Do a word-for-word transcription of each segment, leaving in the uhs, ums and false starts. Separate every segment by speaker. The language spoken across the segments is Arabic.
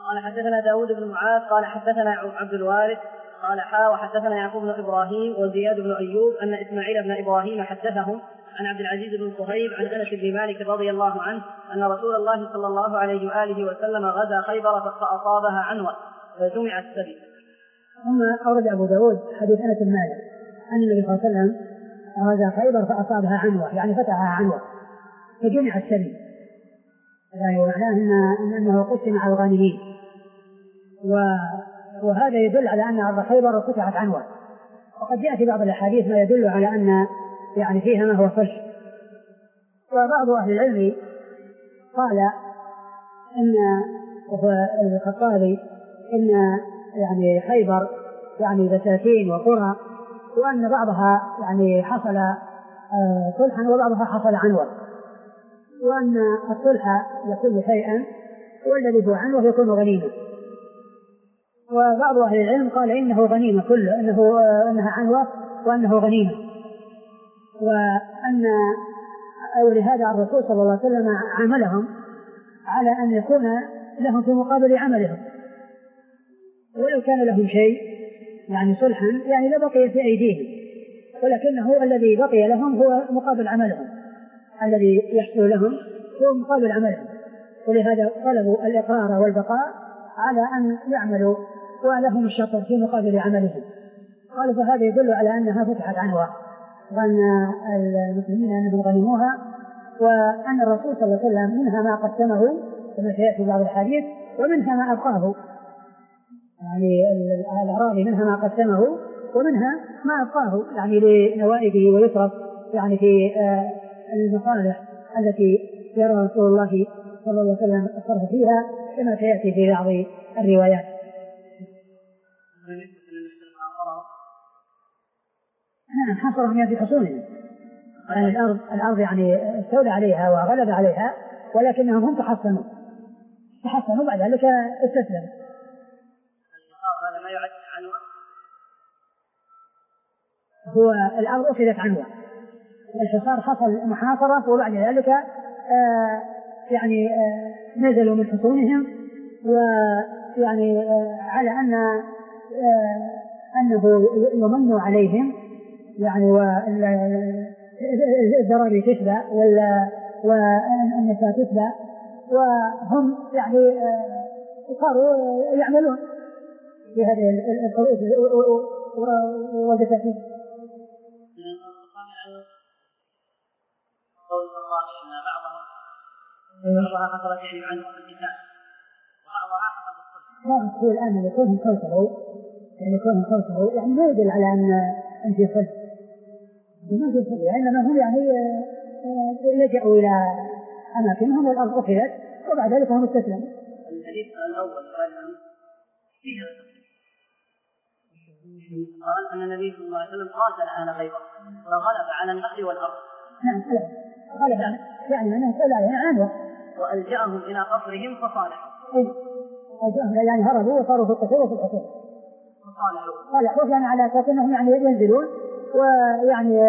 Speaker 1: قال حدثنا داود بن معاذ قال حدثنا عبد الوارث قال حا وحدثنا يعقوب بن إبراهيم وزياد بن أيوب أن إسماعيل بن إبراهيم حدثهم عن عبد العزيز بن صهيب عن أنس بن مالك رضي الله عنه أن رسول الله صلى الله عليه وآله وسلم غزا خيبر فأصابها عنوة فجمع السبي.
Speaker 2: ثم أورد أبو داود حديث أنس بن مالك أن النبي صلى الله عليه وسلم غزا خيبر فأصابها عنوة يعني فتحها عنوة فجمع السبي، يعني معناه إن أنه قسم على الغانمين، وهذا يدل على أن أرض خيبر فتحت عنوة. وقد جاء في بعض الأحاديث ما يدل على أن يعني فيها ما هو صلح. وبعض أهل العلم قال إن الخطابي إن يعني خيبر يعني بساتين وقرى، وأن بعضها يعني حصل صلحا وبعضها حصل عنوة، وأن الصلح يكون شيئا والذي هو عنوة يكون غنيمة. وبعض أهل العلم قال إنه غنيمة كله، إنه إنها عنوة وأنه غنيمة، وأن ولهذا الرسول صلى الله عليه وسلم عاملهم على أن يكون لهم في مقابل عملهم، ولو كان لهم شيء يعني صلحا يعني لبقي في أيديهم، ولكنه الذي بقي لهم هو مقابل عملهم، الذي يحصل لهم هو مقابل عملهم، ولهذا طلبوا الإقرار والبقاء على أن يعملوا ولهم الشطر في مقابل عملهم. قال فهذا يدل على أنها فتحت عنوة، وأن المسلمين أنهم غنموها، وأن الرسول صلى الله عليه وسلم منها ما قسمه كما سيأتي بعض الحديث، ومنها ما أبقاه، يعني الأراضي منها ما قسمه ومنها ما أبقاه يعني لنوائبه ويصرف يعني في المصالح التي يرى رسول الله صلى الله عليه وسلم الصرف فيها كما سيأتي في بعض الروايات. نعم حصرهم في حصونهم، يعني الأرض, الأرض يعني استولى عليها وغلب عليها، ولكنهم هم تحصنوا تحصنوا بعد ذلك استسلموا.
Speaker 1: هذا ما يعد عنوة،
Speaker 2: هو الأرض أخذت عنوة، الحصار حصل محاصرة، وبعد ذلك آه يعني آه نزلوا من حصونهم، ويعني آه على أن آه أنه يمن عليهم يعني والذراري تشبع والنساء تشبع، وهم يعني صاروا يعملون في هذه الحروب والدساتين.
Speaker 1: قول الله أن بعضها بعضها حصلت يعني عنه في الكتاب وبعضها حصل بالصدق.
Speaker 2: لا نقول الآن يكونهم كوثروا يعني يكونهم كوثروا يعني ما يدل على أن أن في صدق، ما في صدق، إنما هم يعني لجأوا إلى أماكنهم والأرض أخذت وبعد ذلك هم استسلموا.
Speaker 1: الحديث الأول قال فيها قال أن النبي صلى الله عليه وسلم قاتل أهل خيبر فغلب على النخل والأرض.
Speaker 2: نعم غلب يعني أنه سأل عليها عنوة
Speaker 1: وألجأهم إلى قصرهم فصالحوا.
Speaker 2: إيه ألجأهم يعني هربوا وصاروا في القصور وفي الحصول
Speaker 1: فصالحوا
Speaker 2: صالحوا يعني على أساس أنهم يعني ينزلون ويعني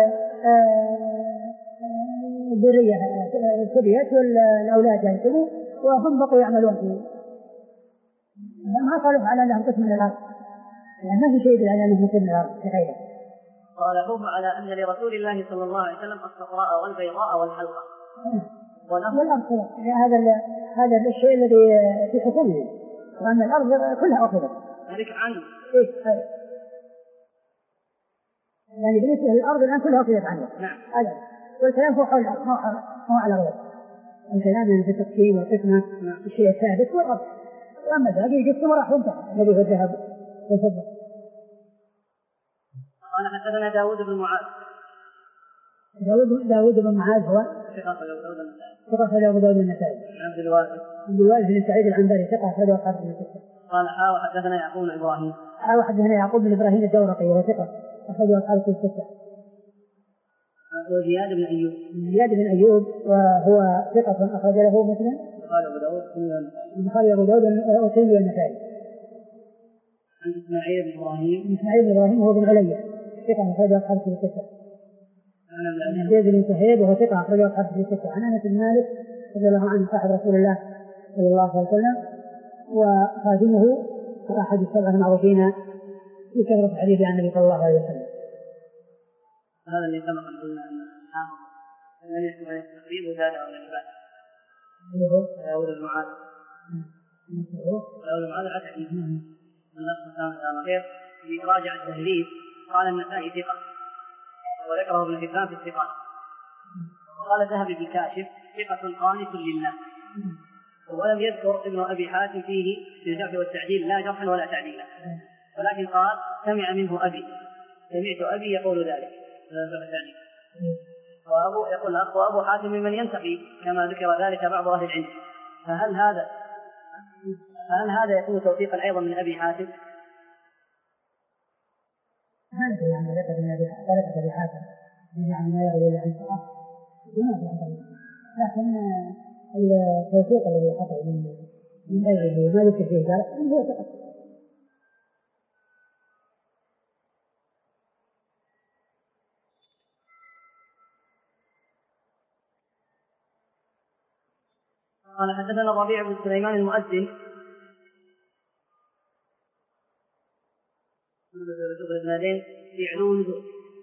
Speaker 2: الذرية السبيت والأولاد ينزلوا وهم بقوا يعملون فيه، ما صالحوا على أنهم قسم من الأرض، يعني ما في شيء على أنهم قسم من الأرض كغيره.
Speaker 1: صالحوه على أن لرسول الله صلى الله عليه وسلم الصفراء والبيضاء والحلقة
Speaker 2: والأرض هذا هذا الشيء الذي في حكمه، وأن الأرض كلها أخذت
Speaker 1: ذلك عنه.
Speaker 2: إيه يعني بالنسبة للأرض الآن كلها أخذت عنه.
Speaker 1: نعم.
Speaker 2: هذا والكلام هو حول الأرض مو على غيره، الكلام يعني في التقسيم والقسمة الشيء الثابت هو الأرض، وأما ذلك يقسم وراح ينتهي الذي هو الذهب والفضة.
Speaker 1: قال حدثنا داود بن معاذ.
Speaker 2: داود داود بن معاذ هو
Speaker 1: ثقة أبو داود النسائي.
Speaker 2: ثقة أبو داود النسائي.
Speaker 1: عبد الوارث.
Speaker 2: عبد الوارث بن سعيد العنبري ثقة أخرجه أصحاب الكتب.
Speaker 1: قال حا وحدثنا يعقوب بن إبراهيم.
Speaker 2: حا وحدثنا يعقوب بن إبراهيم الدورقي وهو ثقة أخرجه أصحاب الكتب.
Speaker 1: وزياد بن أيوب.
Speaker 2: زياد بن أيوب وهو ثقة أخرج له مسلم.
Speaker 1: قال أبو داود
Speaker 2: قال أبو داود والترمذي والنسائي.
Speaker 1: عن إسماعيل بن إبراهيم.
Speaker 2: إسماعيل بن إبراهيم هو بن علية ثقة أخرج أصحاب الكتب. عن زيد بن سهيد وهو ثقة أخرج أصحاب الكتب. عن أنس بن مالك رضي الله عنه صاحب رسول الله صلى الله عليه وسلم وخادمه وأحد السبعة المعروفين بكثرة الحديث عن النبي صلى الله عليه وسلم.
Speaker 1: هذا اللي سبق أن قلنا أن الحافظ لم يحكم عليه التقريب وزاده على العباد. داود بن معاذ داود بن معاذ العتكي من نص سامة غير في راجع التهذيب قال النسائي ثقة وذكره ابن حبان في الثقات. وقال الذهبي في الكاشف ثقة قانت لله. ولم يذكر ابن أبي حاتم فيه في الجرح والتعديل لا جرحا ولا تعديلا، ولكن قال سمع منه أبي سمعت أبي يقول ذلك. وأبو يقول الأخ وأبو حاتم ممن ينتقي كما ذكر ذلك بعض أهل العلم. فهل هذا هل هذا يكون توثيقا أيضا من أبي حاتم؟
Speaker 2: هذا يعني ذلك أبي حاتم يعني ما يروي عن الصحابة لكن التوثيق الذي حصل من من غيره ما ذكر فيه ذلك هو ثقة.
Speaker 1: قال حدثنا الربيع بن سليمان المؤذن في علو النزول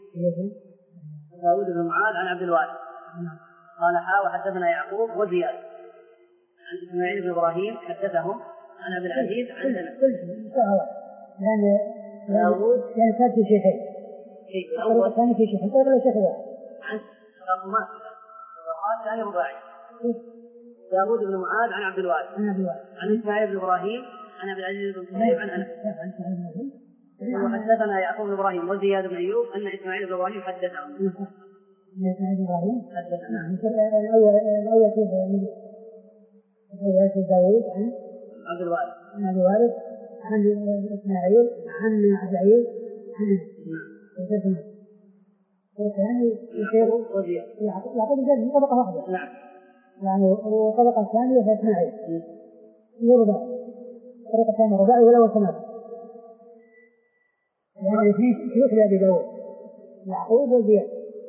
Speaker 1: داود بن معاذ عن عبد الوارث قال حا وحدثنا يعقوب وزياد عن اسماعيل بن ابراهيم حدثهم عن عبد العزيز عن انس
Speaker 2: لان داود كان كان في شيخين الطريق كان في شيخين طريق شيخ واحد
Speaker 1: عن رقمات وقال ثاني رباعي داود بن معاذ عن عبد الوارث عن اسماعيل بن ابراهيم عن عبد العزيز بن صهيب عن انس وحدثنا يعقوب بن ابراهيم وزياد بن ايوب ان اسماعيل بن ابراهيم حدثهم.
Speaker 2: اسماعيل بن ابراهيم حدثنا الاول الاول في الاول في داود عن
Speaker 1: عبد الوارث
Speaker 2: عن عبد الوارث عن اسماعيل عن عبد العزيز عن انس. والثاني
Speaker 1: يعقوب وزياد
Speaker 2: يعقوب زاد طبقه واحده.
Speaker 1: نعم.
Speaker 2: يعني والطبقه الثانيه هي اسماعيل رباعي الطريقه الثانيه رباعي ولا ثلاثه يعني في مثل أبي داود يعقوب وزياد.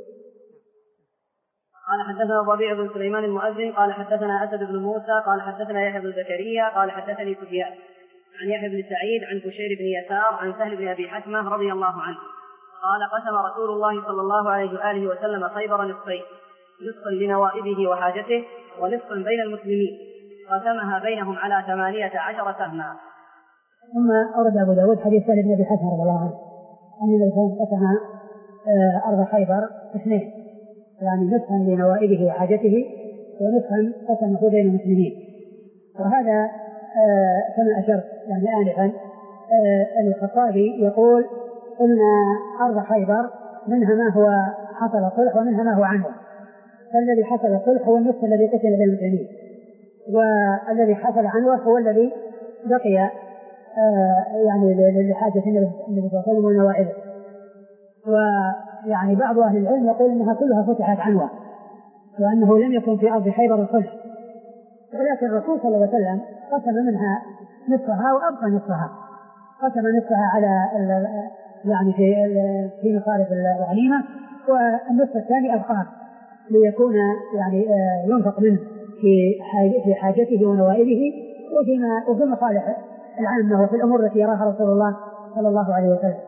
Speaker 1: قال حدثنا الربيع بن سليمان المؤذن قال حدثنا أسد بن موسى قال حدثنا يحيى بن زكريا قال حدثني سفيان عن يحيى بن سعيد عن بشير بن يسار عن سهل بن أبي حتمة رضي الله عنه قال قسم رسول الله صلى الله عليه وآله وسلم خيبر نصفين نصفا لنوائبه وحاجته ونصفا بين المسلمين قسمها بينهم على ثمانية عشر سهما.
Speaker 2: ثم أورد أبو داود حديث سهل بن أبي حتمة رضي الله عنه أن النبي صلى الله عليه وسلم قسم أرض خيبر اثنين يعني نصفا لنوائبه وحاجته ونصفا قسمه بين المسلمين. وهذا كما أشرت يعني آنفا الخطابي يقول إن أرض خيبر منها ما هو حصل صلح ومنها ما هو عنه. فالذي حصل صلح هو النصف الذي قسم بين المسلمين والذي حصل عنه هو الذي بقي يعني لحاجة النبي صلى الله عليه وسلم ونوائبه. ويعني بعض أهل العلم يقول إنها كلها فتحت عنوة وأنه لم يكن في أرض خيبر صلح، ولكن الرسول صلى الله عليه وسلم قسم منها نصفها وأبقى نصفها، قسم نصفها على يعني في في مصارف الغنيمة والنصف الثاني أبقاه ليكون يعني ينفق منه في في حاجته ونوائبه وفيما وفي مصالح العامة وفي الأمور التي يراها رسول الله صلى الله عليه وسلم.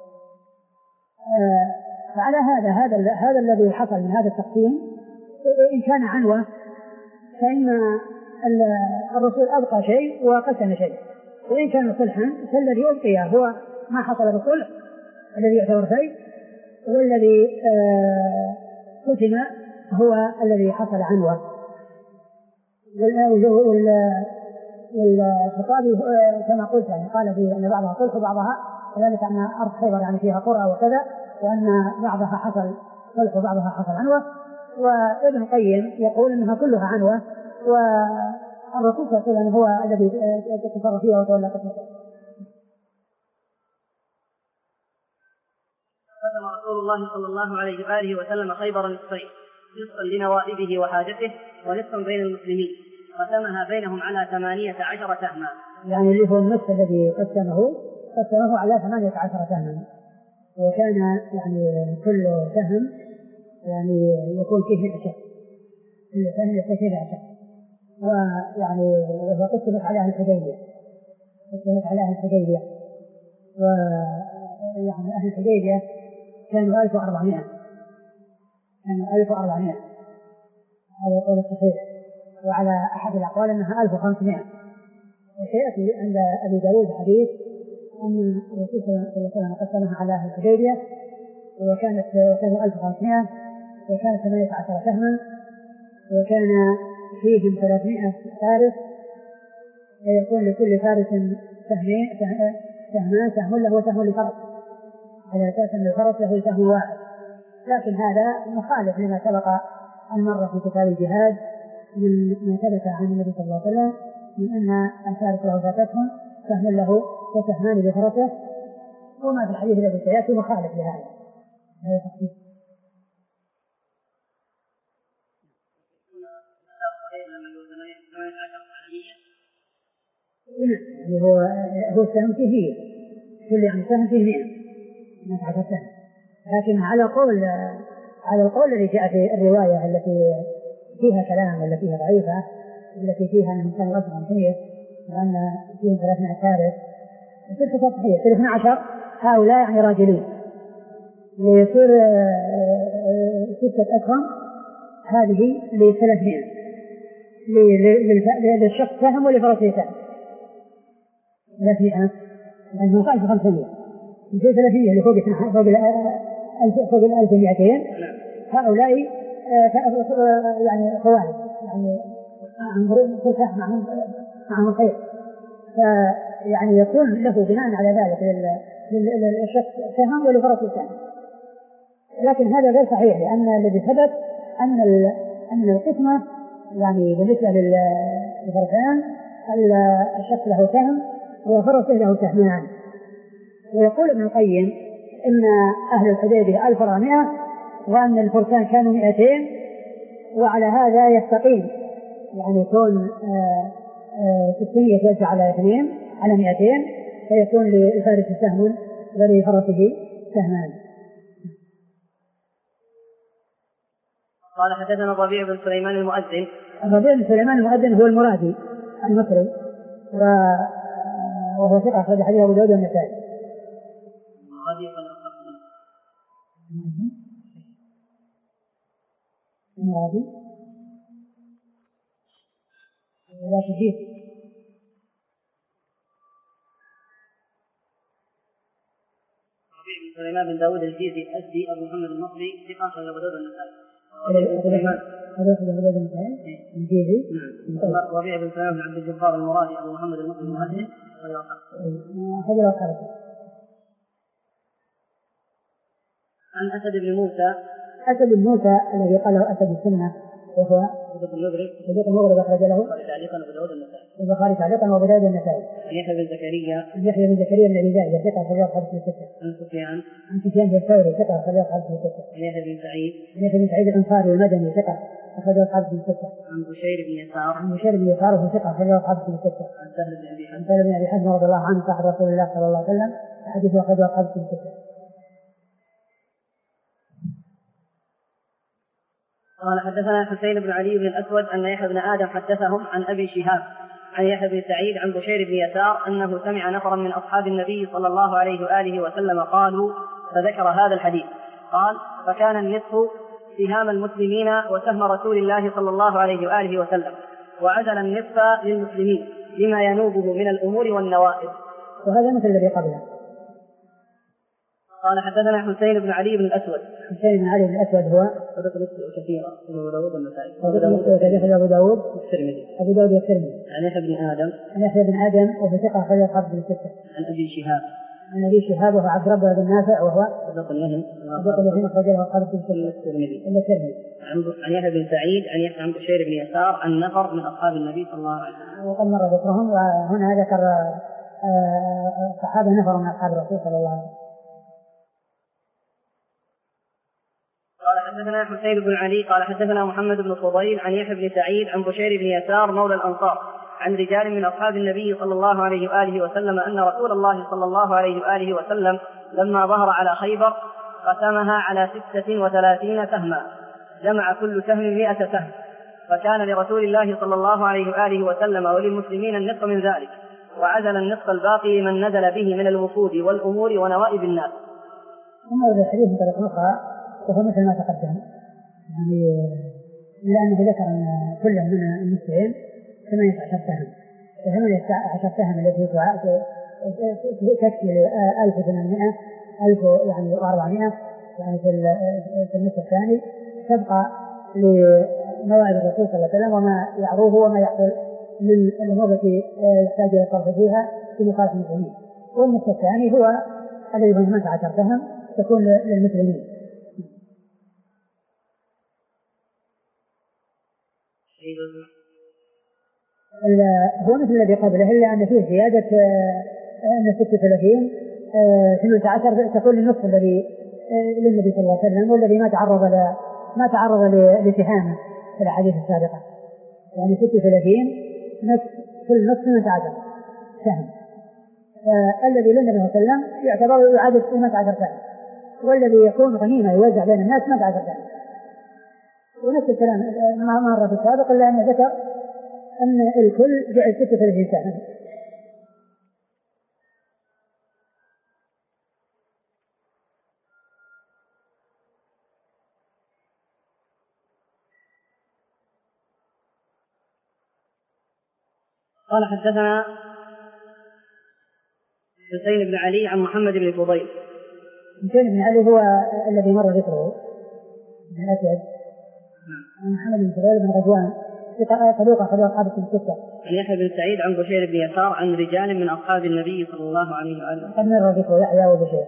Speaker 2: فعلى هذا هذا هذا الذي حصل من هذا التقسيم إن كان عنوة فإن الرسول أبقى شيء وقسم شيء، وإن كان صلحا فالذي أبقي هو ما حصل بالصلح الذي يعتبر شيء، والذي قسم هو الذي حصل عنوة. والخطابي كما قلت يعني قال في أن بعضها صلح وبعضها كذلك أن أرض خيبر يعني فيها قرى وكذا، وأن بعضها حصل صلح وبعضها حصل عنوة. وابن القيم يقول أنها كلها عنوة والرسول صلى الله عليه وسلم هو الذي تصرف فيها وتولى قسمته.
Speaker 1: قسم رسول الله صلى الله عليه وآله وسلم خيبر نصفين نصفا لنوائبه وحاجته ونصفا بين المسلمين قسمها بينهم على ثمانية عشر سهما.
Speaker 2: يعني اللي هو النصف الذي قسمه قسمه على ثمانية عشر سهما، وكان يعني كل سهم يعني يكون فيه عشر، كل سهم يكون فيه عشر، ويعني وهي قسمت على الحديبية فتحت على أهل الحديبية، ويعني أهل الحديبية كانوا ألف وأربعمائة كانوا ألف وأربعمائة هذا القول الصحيح، وعلى أحد الأقوال أنها ألف وخمسمائة. وسيأتي عند أبي داود حديث أن الرسول صلى الله عليه وسلم قسمها على أهل الحديبية وكانت كانوا ألف وخمسمائة، وكانت ثمانية عشر سهما، وكان فيهم ثلاثمائة فارس، ويكون لكل فارس سهمان سهم له وسهم لفرس، على أساس أن الفرس له سهم واحد. لكن هذا مخالف لما سبق أن مر في كتاب الجهاد من ما ثبت عن النبي صلى الله عليه وسلم من أن الفارس له فاتتهم سهم له وسهمان لفرسه، وما في الحديث الذي سيأتي مخالف لهذا. هذا تقديم. يعني هو هو السهم فيه كل يعني سهم فيه مئة ما تعرف السهم، لكن على قول على القول الذي جاء في الرواية التي فيها كلام والتي فيها ضعيفة والتي فيها أنهم كانوا أكثر من خمسة وأن فيهم ثلاثمائة فارس، ستة صحيح الاثنى عشر هؤلاء يعني راجلين، ويصير ستة أكرم هذه لثلاثمائة للشخص سهم ولفرسه سهم ثلاثمائة، لأنه قال في خمسمائة في ثلاثمائة اللي فوق فوق الألف فوق الألف ومئتين هؤلاء يعني خوارج يعني معهم معهم خير، فيعني يكون له بناء على ذلك للشخص سهم ولفرسه سهم. لكن هذا غير صحيح، لأن الذي ثبت أن أن القسمة يعني بالنسبة للفرسان الشخص له سهم وفرسه له سهمان. ويقول ابن القيم إن أهل الحديبية ألف وأربعمائة وأن الفرسان كانوا مئتين، وعلى هذا يستقيم يعني يكون ستمائة يزاد على اثنين على مئتين، فيكون للفارس سهم ولفرسه سهمان.
Speaker 1: قال حدثنا الربيع بن سليمان المؤذن.
Speaker 2: الربيع بن سليمان المؤذن هو المرادي المصري، وهو ثقة أخرج حديث أبو داود والنسائي. المرادي لا تجيب
Speaker 1: الربيع بن سليمان بن داود الجيزي الأسدي أبو محمد المصري ثقة أخرج أبو داود والنسائي. ربيع بن سليمان بن عبد الجبار المرادي أبو محمد المصري المهندس عن أسد بن موسى.
Speaker 2: أسد بن موسى الذي قال له أسد السنة وهو
Speaker 1: صدوق المغرب
Speaker 2: صدوق المغرب أخرج له
Speaker 1: تعليقا أبو داود النسائي.
Speaker 2: البخاري تعليقا وأبو داود النسائي.
Speaker 1: عن يحيى بن زكريا.
Speaker 2: عن يحيى بن زكريا بن أبي زائدة ثقة أخرج له حديث الستة.
Speaker 1: عن سفيان.
Speaker 2: عن سفيان بن ثوري ثقة أخرج له حديث الستة.
Speaker 1: عن يحيى بن سعيد.
Speaker 2: عن يحيى بن سعيد الأنصاري المدني ثقة أخرج له حديث الستة.
Speaker 1: عن بشير بن يسار.
Speaker 2: عن بشير بن يسار وهو ثقة أخرج له حديث الستة.
Speaker 1: عن سهل بن أبي حزم.
Speaker 2: سهل بن أبي حزم رضي الله عنه صاحب رسول الله صلى الله عليه وسلم حديثه أخرج له حديث الستة.
Speaker 1: قال حدثنا حسين بن علي بن الأسود أن يحيى بن آدم حدثهم عن أبي شهاب عن يحيى بن سعيد عن بشير بن يسار أنه سمع نفرا من أصحاب النبي صلى الله عليه وآله وسلم قالوا، فذكر هذا الحديث. قال: فكان النصف سهام المسلمين وسهم رسول الله صلى الله عليه وآله وسلم، وعزل النصف للمسلمين لما ينوبه من الأمور والنوائب.
Speaker 2: وهذا مثل الذي قبله.
Speaker 1: قال حدثنا حسين بن علي بن الأسود.
Speaker 2: حسين بن علي بن الأسود هو
Speaker 1: صدوق يخطئ كثيرا أبو داود والنسائي.
Speaker 2: أبو داود
Speaker 1: والترمذي.
Speaker 2: أبو داود والترمذي.
Speaker 1: عن يحيى بن آدم.
Speaker 2: عن يحيى بن آدم وهو ثقة أخرج له حديث الستة.
Speaker 1: عن أبي شهاب.
Speaker 2: عن أبي شهاب وهو عبد ربه بن نافع وهو
Speaker 1: صدوق يهم.
Speaker 2: صدوق يهم أخرج له حديث الترمذي. الترمذي.
Speaker 1: عن يحيى بن سعيد عن يحيى عن بشير بن يسار عن نفر من أصحاب النبي صلى الله عليه وسلم.
Speaker 2: وقد مر ذكرهم، وهنا ذكر صحابة نفر من أصحاب الرسول صلى الله عليه وسلم.
Speaker 1: قال حدثنا حسين بن علي قال حدثنا محمد بن فضيل عن يحيى بن سعيد عن بشير بن يسار مولى الأنصار عن رجال من أصحاب النبي صلى الله عليه وآله وسلم أن رسول الله صلى الله عليه وآله وسلم لما ظهر على خيبر قسمها على ستة وثلاثين سهما، جمع كل سهم مئة سهم، فكان لرسول الله صلى الله عليه وآله وسلم وللمسلمين النصف من ذلك، وعزل النصف الباقي من نزل به من الوفود والأمور ونوائب الناس.
Speaker 2: ثم ورد الحديث من طريق أخرى وهو مثل ما تقدم، يعني إلا أنه ذكر أن كل من المسلمين ثمانية عشر سهم، ثمانية عشر سهم التي تكفي ألف وثمانمائة ألف يعني وأربعمائة يعني في النصف الثاني، تبقى لموعد الرسول صلى الله عليه وسلم وما يعروه وما يحصل للأمور التي يحتاج إلى الصرف فيها في مصالح المسلمين. والنصف الثاني هو الذي هو ثمانية عشر سهم تكون للمسلمين. هو مثل الذي قبله إلا أن فيه زيادة أن ستة وثلاثين ثمانية عشر تكون للنصف الذي للنبي صلى الله عليه وسلم والذي ما تعرض ل ما تعرض لاتهامه في الأحاديث السابقة، يعني ستة وثلاثين نصف كل نصف ثمانية عشر سهم، الذي للنبي صلى الله عليه وسلم يعتبر يعادل ثمانية عشر سهم، والذي يكون غنيمة يوزع بين الناس ثمانية عشر سهم. ونفس الكلام ما مر في السابق إلا أن ذكر أن الكل جعل ستة وثلاثين سهم.
Speaker 1: قال حدثنا حسين بن علي عن محمد بن فضيل.
Speaker 2: حسين بن علي هو الذي مر ذكره بن الأسود عن محمد بن فضيل بن غزوان صدوق أخرج أصحاب الستة.
Speaker 1: عن يحيى بن سعيد عن بشير بن يسار عن رجال من أصحاب النبي صلى الله عليه وآله.
Speaker 2: قد مر ذكره يحيى وبشير.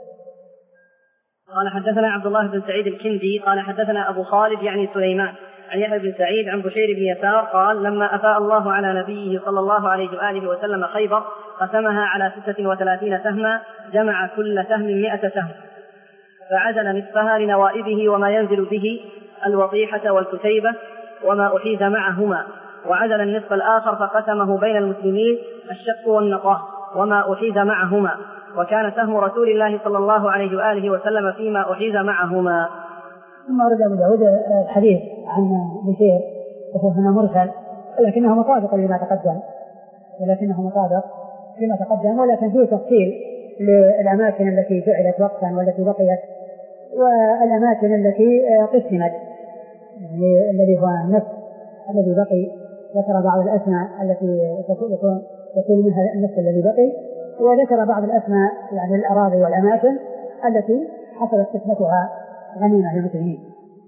Speaker 1: قال حدثنا عبد الله بن سعيد الكندي قال حدثنا أبو خالد يعني سليمان عن يحيى بن سعيد عن بشير بن يسار قال لما أفاء الله على نبيه صلى الله عليه وآله وسلم خيبر قسمها على ستة وثلاثين سهما، جمع كل سهم مئة سهم، فعزل نصفها لنوائبه وما ينزل به الوطيحة والكتيبة وما أحيز معهما، وعزل النصف الآخر فقسمه بين المسلمين الشق والنقاء وما أحيز معهما، وكان سهم رسول الله صلى الله عليه وآله وسلم فيما أحيز معهما.
Speaker 2: ثم ورد أبو داود الحديث عن بشير وهو هنا مرسل ولكنه مطابق لما تقدم ولكنه مطابق لما تقدم ولكن فيه تفصيل للأماكن التي فعلت وقتا والتي بقيت والأماكن التي قسمت، يعني الذي هو النصف الذي بقي ذكر بعض الأسماء التي تكون يكون منها النصف الذي بقي، وذكر بعض الأسماء يعني الأراضي والأماكن التي حصلت قسمتها غنيمة للمسلمين.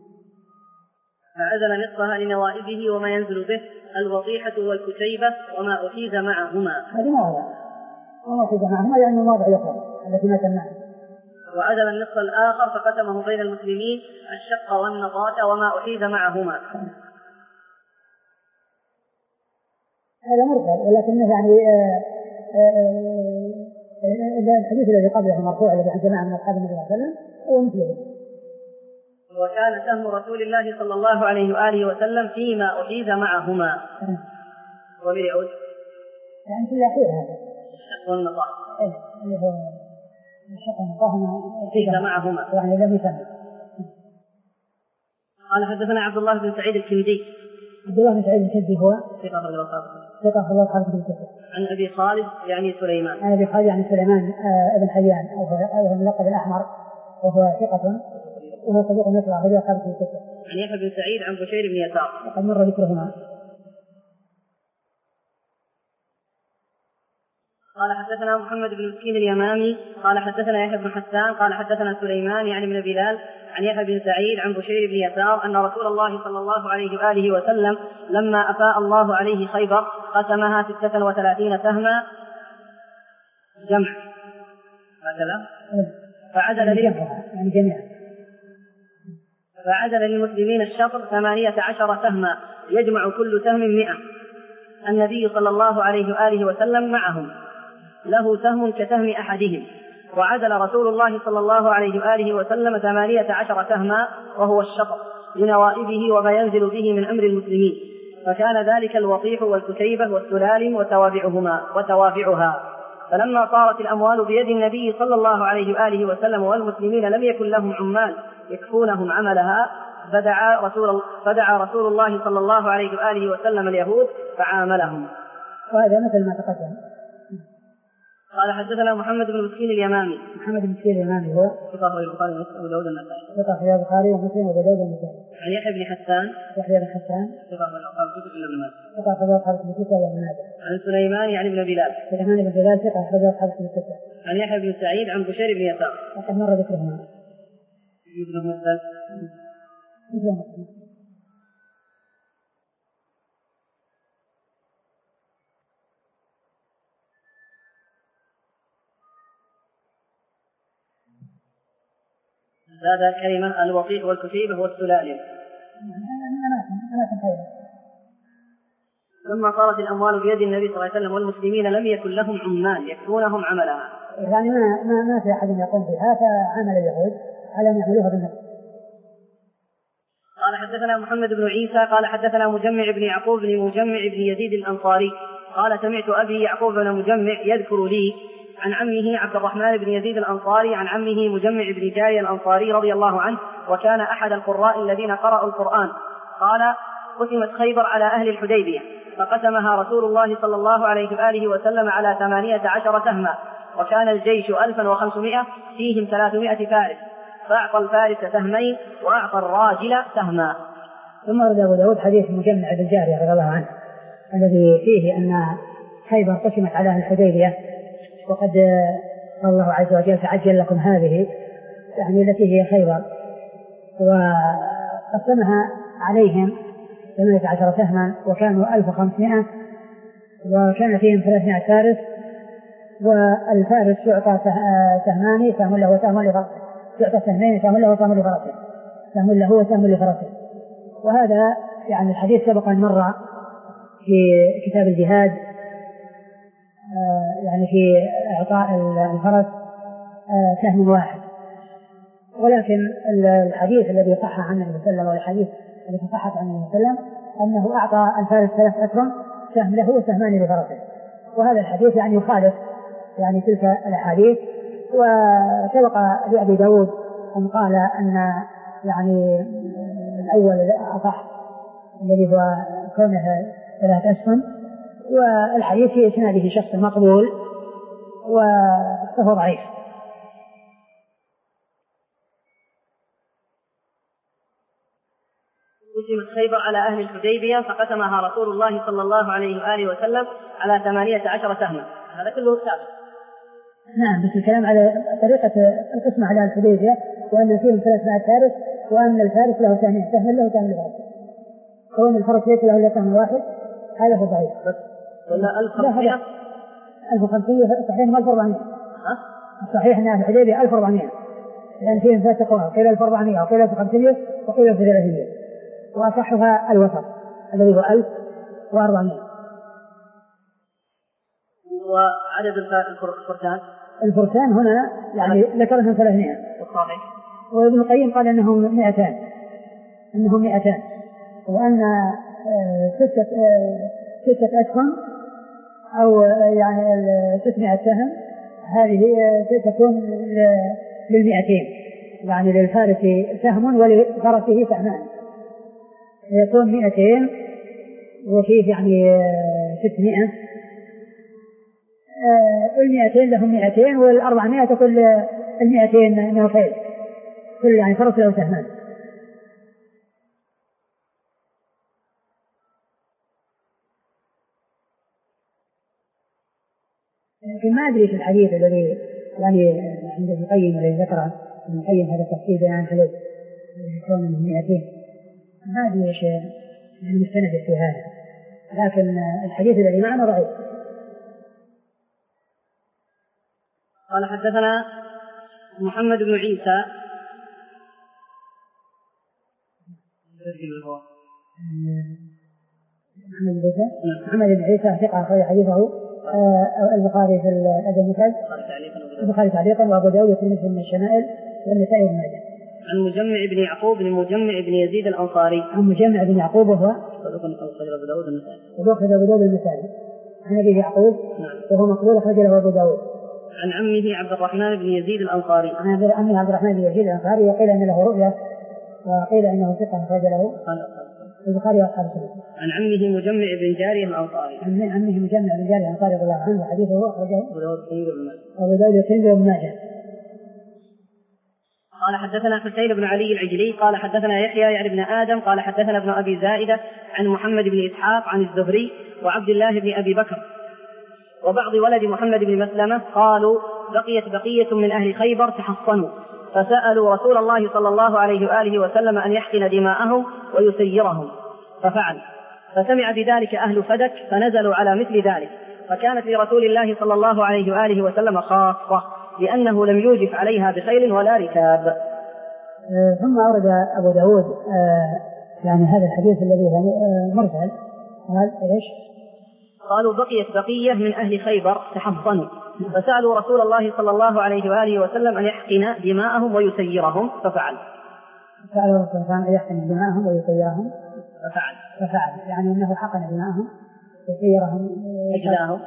Speaker 1: فعزل نصفها لنوائبه وما ينزل به الوطيحة والكتيبة وما أحيز معهما.
Speaker 2: هذه مواضع وما أحيز معهما يعني مواضع أخرى التي ما تمنعها.
Speaker 1: وعزل النصف الآخر فقسمه بين المسلمين الشق والنقاة وما أحيز معهما.
Speaker 2: هذا مرسل ولكنه يعني آآ آآ الحديث الذي قبله المرفوع الذي عن جماعة من أصحاب النبي صلى الله عليه وسلم هو مثله.
Speaker 1: وكان سهم رسول الله صلى الله عليه وآله وسلم فيما أحيز معهما. وبالعود
Speaker 2: يعني في الأخير هذا
Speaker 1: الشق والنقاة.
Speaker 2: إيه اللي هو الشق والنقاة
Speaker 1: أحيز معهما
Speaker 2: يعني لم يسمى.
Speaker 1: قال حدثنا عبد الله بن سعيد الكندي.
Speaker 2: عبد الله بن سعيد الكندي هو
Speaker 1: ثقة أخرج أصحاب
Speaker 2: ثقة أخرج أصحاب الستة.
Speaker 1: عن أبي خالد يعني سليمان.
Speaker 2: عن أبي خالد يعني سليمان ابن حيان أو هو الملقب الأحمر وهو ثقة وهو صديق يطلع أخرج أصحاب الستة.
Speaker 1: عن يحيى بن سعيد عن بشير بن يسار
Speaker 2: وقد مر ذكرهما.
Speaker 1: قال حدثنا محمد بن مسكين اليمامي قال حدثنا يحيى بن حسان قال حدثنا سليمان يعني بن بلال عن يحيى بن سعيد عن بشير بن يسار أن رسول الله صلى الله عليه وآله وسلم لما أفاء الله عليه خيبر قسمها ستة وثلاثين سهما، جمع هكذا، فعزل
Speaker 2: للجمع يعني جميعا
Speaker 1: فعزل للمسلمين الشطر ثمانية عشر سهما، يجمع كل سهم مئة. النبي صلى الله عليه وآله وسلم معهم له سهم كسهم أحدهم، وعزل رسول الله صلى الله عليه وآله وسلم ثمانية عشر سهما وهو الشطر لنوائبه وما ينزل به من أمر المسلمين، فكان ذلك الوطيح والكتيبة والسلالم وتوابعهما وتوابعها. فلما صارت الأموال بيد النبي صلى الله عليه وآله وسلم والمسلمين لم يكن لهم عمال يكفونهم عملها، فدعا رسول, فدعا رسول الله صلى الله عليه وآله وسلم اليهود فعاملهم.
Speaker 2: وهذا مثل ما تقدم
Speaker 1: قال حدثنا محمد بن مسكين اليمامي.
Speaker 2: محمد بن مسكين اليمامي هو
Speaker 1: ثقة في البخاري ومسلم وداود النسائي.
Speaker 2: ثقة في البخاري ومسلم وداود النسائي.
Speaker 1: عن يحيى بن حسان.
Speaker 2: يحيى بن حسان
Speaker 1: ثقة في الأصحاب الكتب إلا ابن ماجه.
Speaker 2: ثقة في الأصحاب الكتب إلا ابن ماجه.
Speaker 1: عن سليمان يعني بن بلال.
Speaker 2: سليمان بن بلال ثقة في الأصحاب الكتب.
Speaker 1: عن يحيى بن سعيد عن بشير بن يسار.
Speaker 2: وقد مر ذكرهما.
Speaker 1: ابن مسعود. هذا كلمة الوطيء والكتيبة والسلالم. لما صارت الأموال بيد النبي صلى الله عليه وسلم والمسلمين لم يكن لهم عمال يكفونهم عملها.
Speaker 2: يعني ما ما ما في أحد يقوم بها فعمل اليهود على أن يعملوها بالنفس.
Speaker 1: قال حدثنا محمد بن عيسى قال حدثنا مجمع بن يعقوب بن مجمع بن يزيد الأنصاري قال سمعت أبي يعقوب بن مجمع يذكر لي عن عمه عبد الرحمن بن يزيد الأنصاري عن عمه مجمع بن جاري الأنصاري رضي الله عنه وكان أحد القراء الذين قرأوا القرآن. قال قسمت خيبر على أهل الحديبية فقسمها رسول الله صلى الله عليه وآله وسلم على ثمانية عشر سهما وكان الجيش ألفا وخمسمائة فيهم ثلاثمائة فارس فأعطى الفارس سهمين وأعطى الراجل سهما.
Speaker 2: ثم ورد أبو داود حديث مجمع بن جاري رضي الله عنه الذي فيه أن خيبر قسمت على أهل الحديبية وقد قال الله عز وجل تعجل لكم هذه يعني التي هي خيبر وقسمها عليهم ثمانية عشر سهما وكانوا ألف وخمسمائة وكان فيهم ثلاثمائة فارس والفارس يعطى سهمان سهم له وسهم لفرسه يعطى سهمين سهم له وسهم لفرسه سهم له وسهم لفرسه. وهذا يعني الحديث سبق أن مر في كتاب الجهاد يعني في إعطاء الفرس سهم واحد ولكن الحديث الذي صح عن النبي صلى الله عليه وسلم والحديث الذي صحت عن النبي صلى الله عليه وسلم أنه أعطى الفارس ثلاث أسهم سهم له وسهمان لفرسه. وهذا الحديث يعني يخالف يعني تلك الأحاديث. وسبق لأبي داود أن قال أن يعني الأول أصح الذي هو كونه ثلاث أسهم والحديث في إسناده شخص مقبول وهو ضعيف.
Speaker 1: قسمت خيبر على أهل الحديبية فقسمها رسول الله صلى الله عليه وآله وسلم على ثمانية عشر سهما. هذا كله سابق.
Speaker 2: نعم بس الكلام على طريقة القسمة على الحديبية وأن فيهم ثلاثمائة فارس وأن الفارس له سهمين سهم له وسهم له كون الفرس ليس له إلا سهم واحد هذا هو ضعيف.
Speaker 1: ولا ألف وخمسمائة
Speaker 2: ألف وخمسمائة صحيح ألف وأربعمائة صحيح أن الحديبية ألف وأربعمائة لأن فيهم ثلاثة قوى قيل ألف وأربعمائة وقيل ألف وخمسمائة وقيل ألف وثلاثمائة وأصحها الوسط الذي هو ألف وأربعمائة.
Speaker 1: وعدد الفرسان
Speaker 2: الفرسان هنا يعني ذكرهم ثلاثمائة وابن القيم قال أنهم مئتان أنهم مئتان وأن ستة ستة أسهم أو يعني ستمائة سهم هذه تكون للمئتين يعني للفارس سهم ولفرسه سهمان يكون مئتين وفيه يعني ستمائة المئتين لهم مئتين والأربعمائة كل المئتين من الخيل كل يعني فرس له سهمان. لكن ما أدري في الحديث الذي يعني عند ابن القيم الذي ذكره ابن القيم هذا التفسير بيان حلو يكون من مئتين ما أدري إيش المستند في هذا لكن الحديث الذي معنا ضعيف.
Speaker 1: قال حدثنا محمد بن عيسى
Speaker 2: محمد بن عيسى محمد بن عيسى ثقة أخرج حديثه البخاري في الأدب المفرد البخاري تعليقا وأبو داود والترمذي من الشمائل والنسائي بن ماجه.
Speaker 1: عن مجمع بن يعقوب بن مجمع بن يزيد الأنصاري
Speaker 2: عن مجمع بن يعقوب وهو
Speaker 1: صدوق أخرج أبو داود النسائي
Speaker 2: صدوق أبو داود النسائي عن أبي يعقوب وهو مقبول أخرج له أبو داود.
Speaker 1: عن عمه عبد الرحمن بن يزيد الأنصاري
Speaker 2: عن عمه عبد الرحمن بن يزيد الأنصاري وقيل أن له رؤيا وقيل أنه ثقة أخرج له البخاري وأصحاب السنن.
Speaker 1: عن عمه مجمع بن جارية الأنصاري.
Speaker 2: عن عمه مجمع بن جارية الأنصاري رضي الله عنه وحديثه أخرجه
Speaker 1: أبو داود والترمذي
Speaker 2: أبو داود والترمذي وابن ماجه.
Speaker 1: قال حدثنا حسين بن علي العجلي قال حدثنا يحيى يعني ابن آدم قال حدثنا ابن أبي زائدة عن محمد بن إسحاق عن الزهري وعبد الله بن أبي بكر وبعض ولد محمد بن مسلمة قالوا بقيت بقية من أهل خيبر تحصنوا فسألوا رسول الله صلى الله عليه وآله وسلم أن يحقن دماءهم ويسيرهم ففعل، فسمع بذلك أهل فدك فنزلوا على مثل ذلك، فكانت لرسول الله صلى الله عليه وآله وسلم خاصة لأنه لم يوجف عليها بخيل ولا ركاب.
Speaker 2: ثم أورد أبو داود يعني هذا الحديث الذي هو مرسل قال إيش؟
Speaker 1: قالوا بقيت بقية من أهل خيبر تحصنوا فسألوا رسول الله صلى الله عليه وآله وسلم أن يحقن دماءهم ويسيرهم ففعل.
Speaker 2: سألوا رسول الله أن يحقن دماءهم ويسيرهم
Speaker 1: ففعل
Speaker 2: ففعل يعني أنه حقن دماءهم ويسيرهم
Speaker 1: أجلاهم،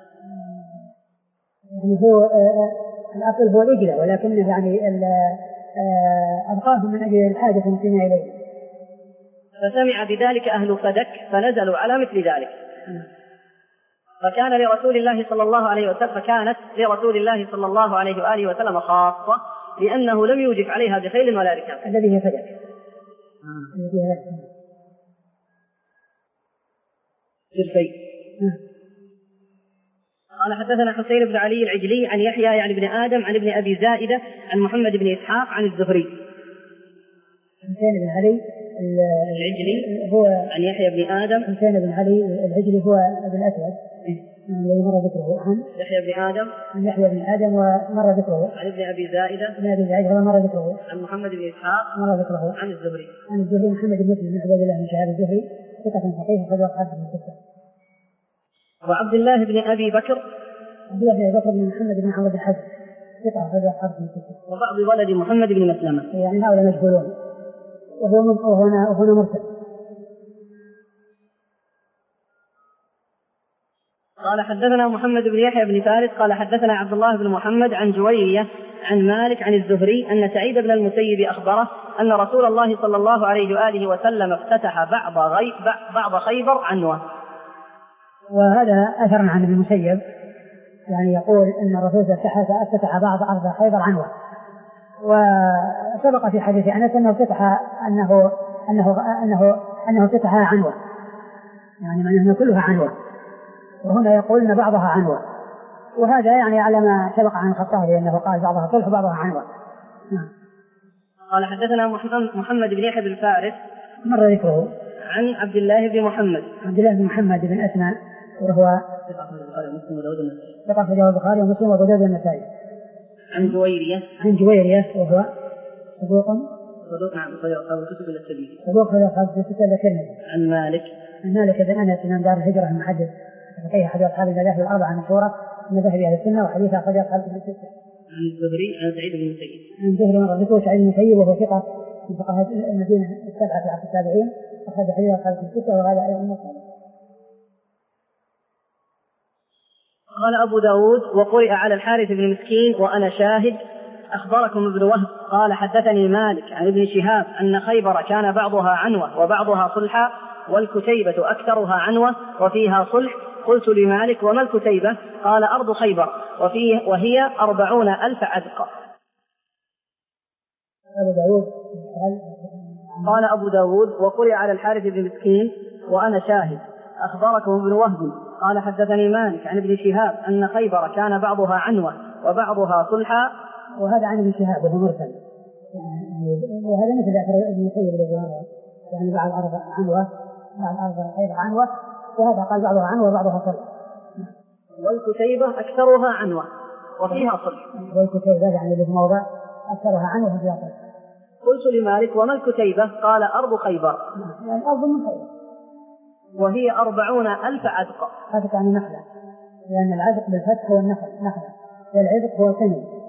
Speaker 2: يعني هو الأصل هو الإجلة ولكنه يعني أبقاهم من أجل الحاجة المسلمين إليه.
Speaker 1: فسمع بذلك أهل فدك فنزلوا على مثل ذلك، فكان لرسول الله صلى الله عليه وسلم فكانت لرسول الله صلى الله عليه وآله وسلم خاصة لأنه لم يوجف عليها بخيل ولا ركاب.
Speaker 2: الذي هي فدك الذي هي
Speaker 1: جرفي. قال حدثنا حسين بن علي العجلي عن يحيى يعني ابن آدم عن ابن أبي زائدة عن محمد بن إسحاق عن الزهري.
Speaker 2: حسين بن علي
Speaker 1: العجلي
Speaker 2: هو
Speaker 1: عن يحيى بن آدم.
Speaker 2: حسين بن علي العجلي هو ابن الأسود الذي مر ذكره عن
Speaker 1: يحيى بن آدم
Speaker 2: عن يحيى بن آدم ومر ذكره
Speaker 1: عن ابن أبي زائدة
Speaker 2: عن أبي زائدة ومر ذكره
Speaker 1: عن محمد بن إسحاق
Speaker 2: مر ذكره
Speaker 1: عن الزهري
Speaker 2: عن الزهري محمد بن مسلم بن عبد الله بن شهاب الزهري ثقة فقيه أخرج أصحاب الستة.
Speaker 1: وعبد الله بن أبي بكر
Speaker 2: عبد الله بن أبي بكر بن محمد بن عمرو بن حزم ثقة أخرج أصحاب الستة.
Speaker 1: وبعض ولد محمد بن مسلمة
Speaker 2: يعني هؤلاء مجهولون وهو وهنا وهنا مرسل.
Speaker 1: قال حدثنا محمد بن يحيى بن فارس قال حدثنا عبد الله بن محمد عن جويرية عن مالك عن الزهري أن سعيد بن المسيب أخبره أن رسول الله صلى الله عليه وآله وسلم افتتح بعض غي... بعض خيبر عنوة.
Speaker 2: وهذا أثر عن ابن المسيب يعني يقول أن الرسول افتتح بعض أرض خيبر عنوة، وسبق في حديث أنس أنه افتتح أنه أنه أنه أنه افتتحها عنوة يعني معناه كلها عنوة، وهنا يقول أن بعضها عنوة، وهذا يعني على ما سبق عن الخطابي أنه قال بعضها صلح وبعضها عنوة.
Speaker 1: قال حدثنا محمد بن يحيى بن فارس
Speaker 2: مر ذكره
Speaker 1: عن عبد الله بن محمد
Speaker 2: عبد الله بن محمد بن أسماء وهو ثقة أخرجه البخاري ومسلم وأبو داود والنسائي.
Speaker 1: عن جويرية
Speaker 2: عن جويرية وهو صدوق
Speaker 1: صدوق نعم أخرج أصحاب الكتب إلا الترمذي.
Speaker 2: صدوق أخرج أصحاب الكتب إلا الترمذي.
Speaker 1: عن مالك
Speaker 2: عن مالك بن أنس إمام دار الهجرة المحدث فقيه أحد أصحاب المذاهب الأربعة المشهورة من مذاهب أهل السنة وحديث أخرج أصحاب الكتب الستة.
Speaker 1: عن الزهري عن سعيد بن المسيب
Speaker 2: عن الزهري مر ذكره سعيد بن المسيب وهو ثقة من فقهاء المدينة السبعة في عصر التابعين أخرج حديث أصحاب الكتب الستة وهذا أيضا مسلم.
Speaker 1: قال أبو داود وقرئ على الحارث بن مسكين وأنا شاهد أخبركم ابن وهب قال حدثني مالك عن ابن شهاب أن خيبر كان بعضها عنوة وبعضها صلحا والكتيبة أكثرها عنوة وفيها صلح. قلت لمالك وما الكتيبة؟ قال أرض خيبر وفيه وهي أربعون ألف عزق.
Speaker 2: أبو داود
Speaker 1: قال أبو داود وقرئ على الحارث بن مسكين وأنا شاهد أخبركم ابن وهب قال حدثني مالك عن ابن شهاب أن خيبر كان بعضها عنوة وبعضها صلحا.
Speaker 2: وهذا عن ابن شهاب وهو مرسل وهذا مثل ابن المسيب الذي مر يعني بعض الأرض عنوة بعض الأرض خيبر عنوة وهذا قال بعضها عنوة وبعضها صلح.
Speaker 1: والكتيبة أكثرها عنوة وفيها صلح.
Speaker 2: والكتيبة يعني في موضع أكثرها عنوة وفيها صلح.
Speaker 1: قلت لمالك وما الكتيبة؟ قال أرض خيبر
Speaker 2: يعني أرض من خيبر
Speaker 1: وهي أربعون ألف عزق.
Speaker 2: هذا يعني نخلة لأن العزق بالفتح هو النخل نخلة والعزق هو سنة.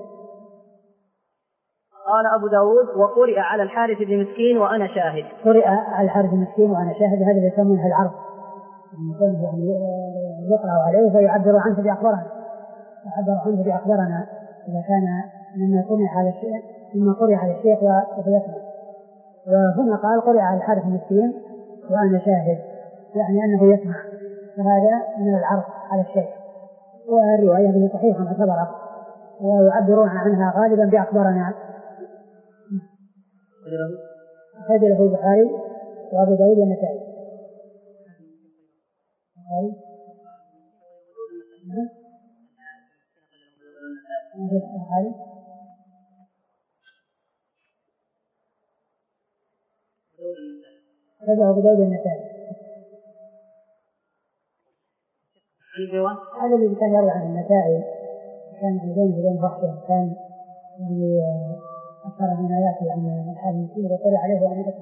Speaker 1: قال أبو داود وقرئ على الحارث بن مسكين وأنا شاهد.
Speaker 2: قرئ على الحارث بن مسكين وأنا شاهد هذا اللي يسمونه العرض يعني يقرأ عليه فيعبر عنه بأخبارنا يعبر عنه بأخبارنا إذا كان مما قرئ على الشيخ مما قرئ على الشيخ وفي يسمع. وهنا قال قرئ على الحارث بن مسكين وأنا شاهد، يعني أنه يسمع، فهذا من العرض على الشيء. والرواية به صحيحة معتبرة، ويعبرون عنها غالبا بأخبارنا. هذا له البخاري وأبو داود والنسائي. هذا أبو داود والنسائي. هذا الذي كان يروي عن النسائي كان بينه وبين وحده، كان يعني أكثر من آياته عن الحال المسير وطلع عليه وأن يكتب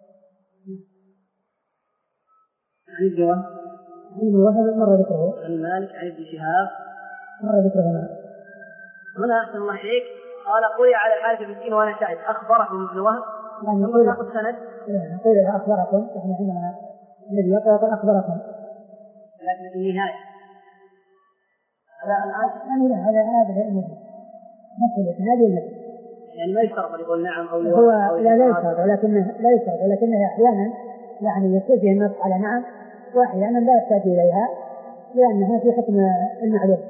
Speaker 1: عن الجواب
Speaker 2: عن الوهب مر ذكره،
Speaker 1: عن مالك عن ابن شهاب
Speaker 2: مر ذكره هنا.
Speaker 1: هنا أحسن الله إليك قال قولي على الحارث بن مسكين وأنا شاهد أخبركم ابن وهب
Speaker 2: يعني
Speaker 1: ثم ناخذ سند
Speaker 2: نقول له أخبركم، يعني عندنا الذي يقرأ أخبركم،
Speaker 1: لكن في النهاية هذا الآن
Speaker 2: يعني هذا هذا المثل مثل الإسناد والمثل،
Speaker 1: يعني ما يشترط أن يقول نعم أو
Speaker 2: هو لا لا يشترط، ولكنه لا يشترط ولكنه أحيانا يعني يصير فيه النص على نعم، وأحيانا لا يحتاج إليها لأنها في حكم المعلوم.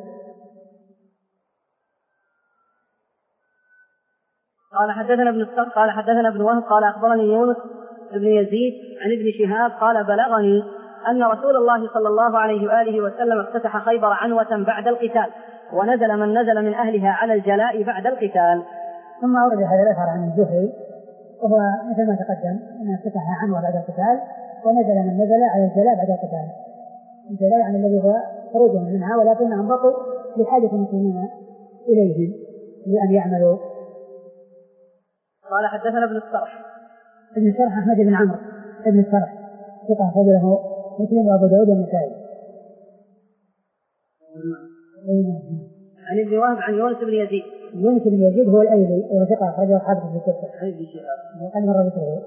Speaker 1: قال حدثنا ابن الصخر قال حدثنا ابن وهب قال أخبرني يونس بن يزيد عن ابن شهاب قال بلغني أن رسول الله صلى الله عليه وآله وسلم افتتح خيبر عنوة بعد القتال، ونزل من نزل من أهلها على الجلاء بعد القتال.
Speaker 2: ثم أورد هذا الأثر عن الزهري، وهو مثل ما تقدم أنه افتتح عنوة بعد القتال، ونزل من نزل على الجلاء بعد القتال. الجلاء يعني الذي هو خروجهم منها، ولكنهم بقوا لحاجة المسلمين إليهم لأن يعملوا.
Speaker 1: قال حدثنا ابن الصرح
Speaker 2: ابن الصرح أحمد بن عمرو ابن الصرح ثقة أخرج له مسلم وأبو داود والنسائي.
Speaker 1: عن ابن وهب عن يونس بن يزيد.
Speaker 2: يونس بن يزيد هو الأيلي وهو ثقة أخرجه أصحابه في الستة.
Speaker 1: عن ابن شهاب
Speaker 2: وقد مر ذكره.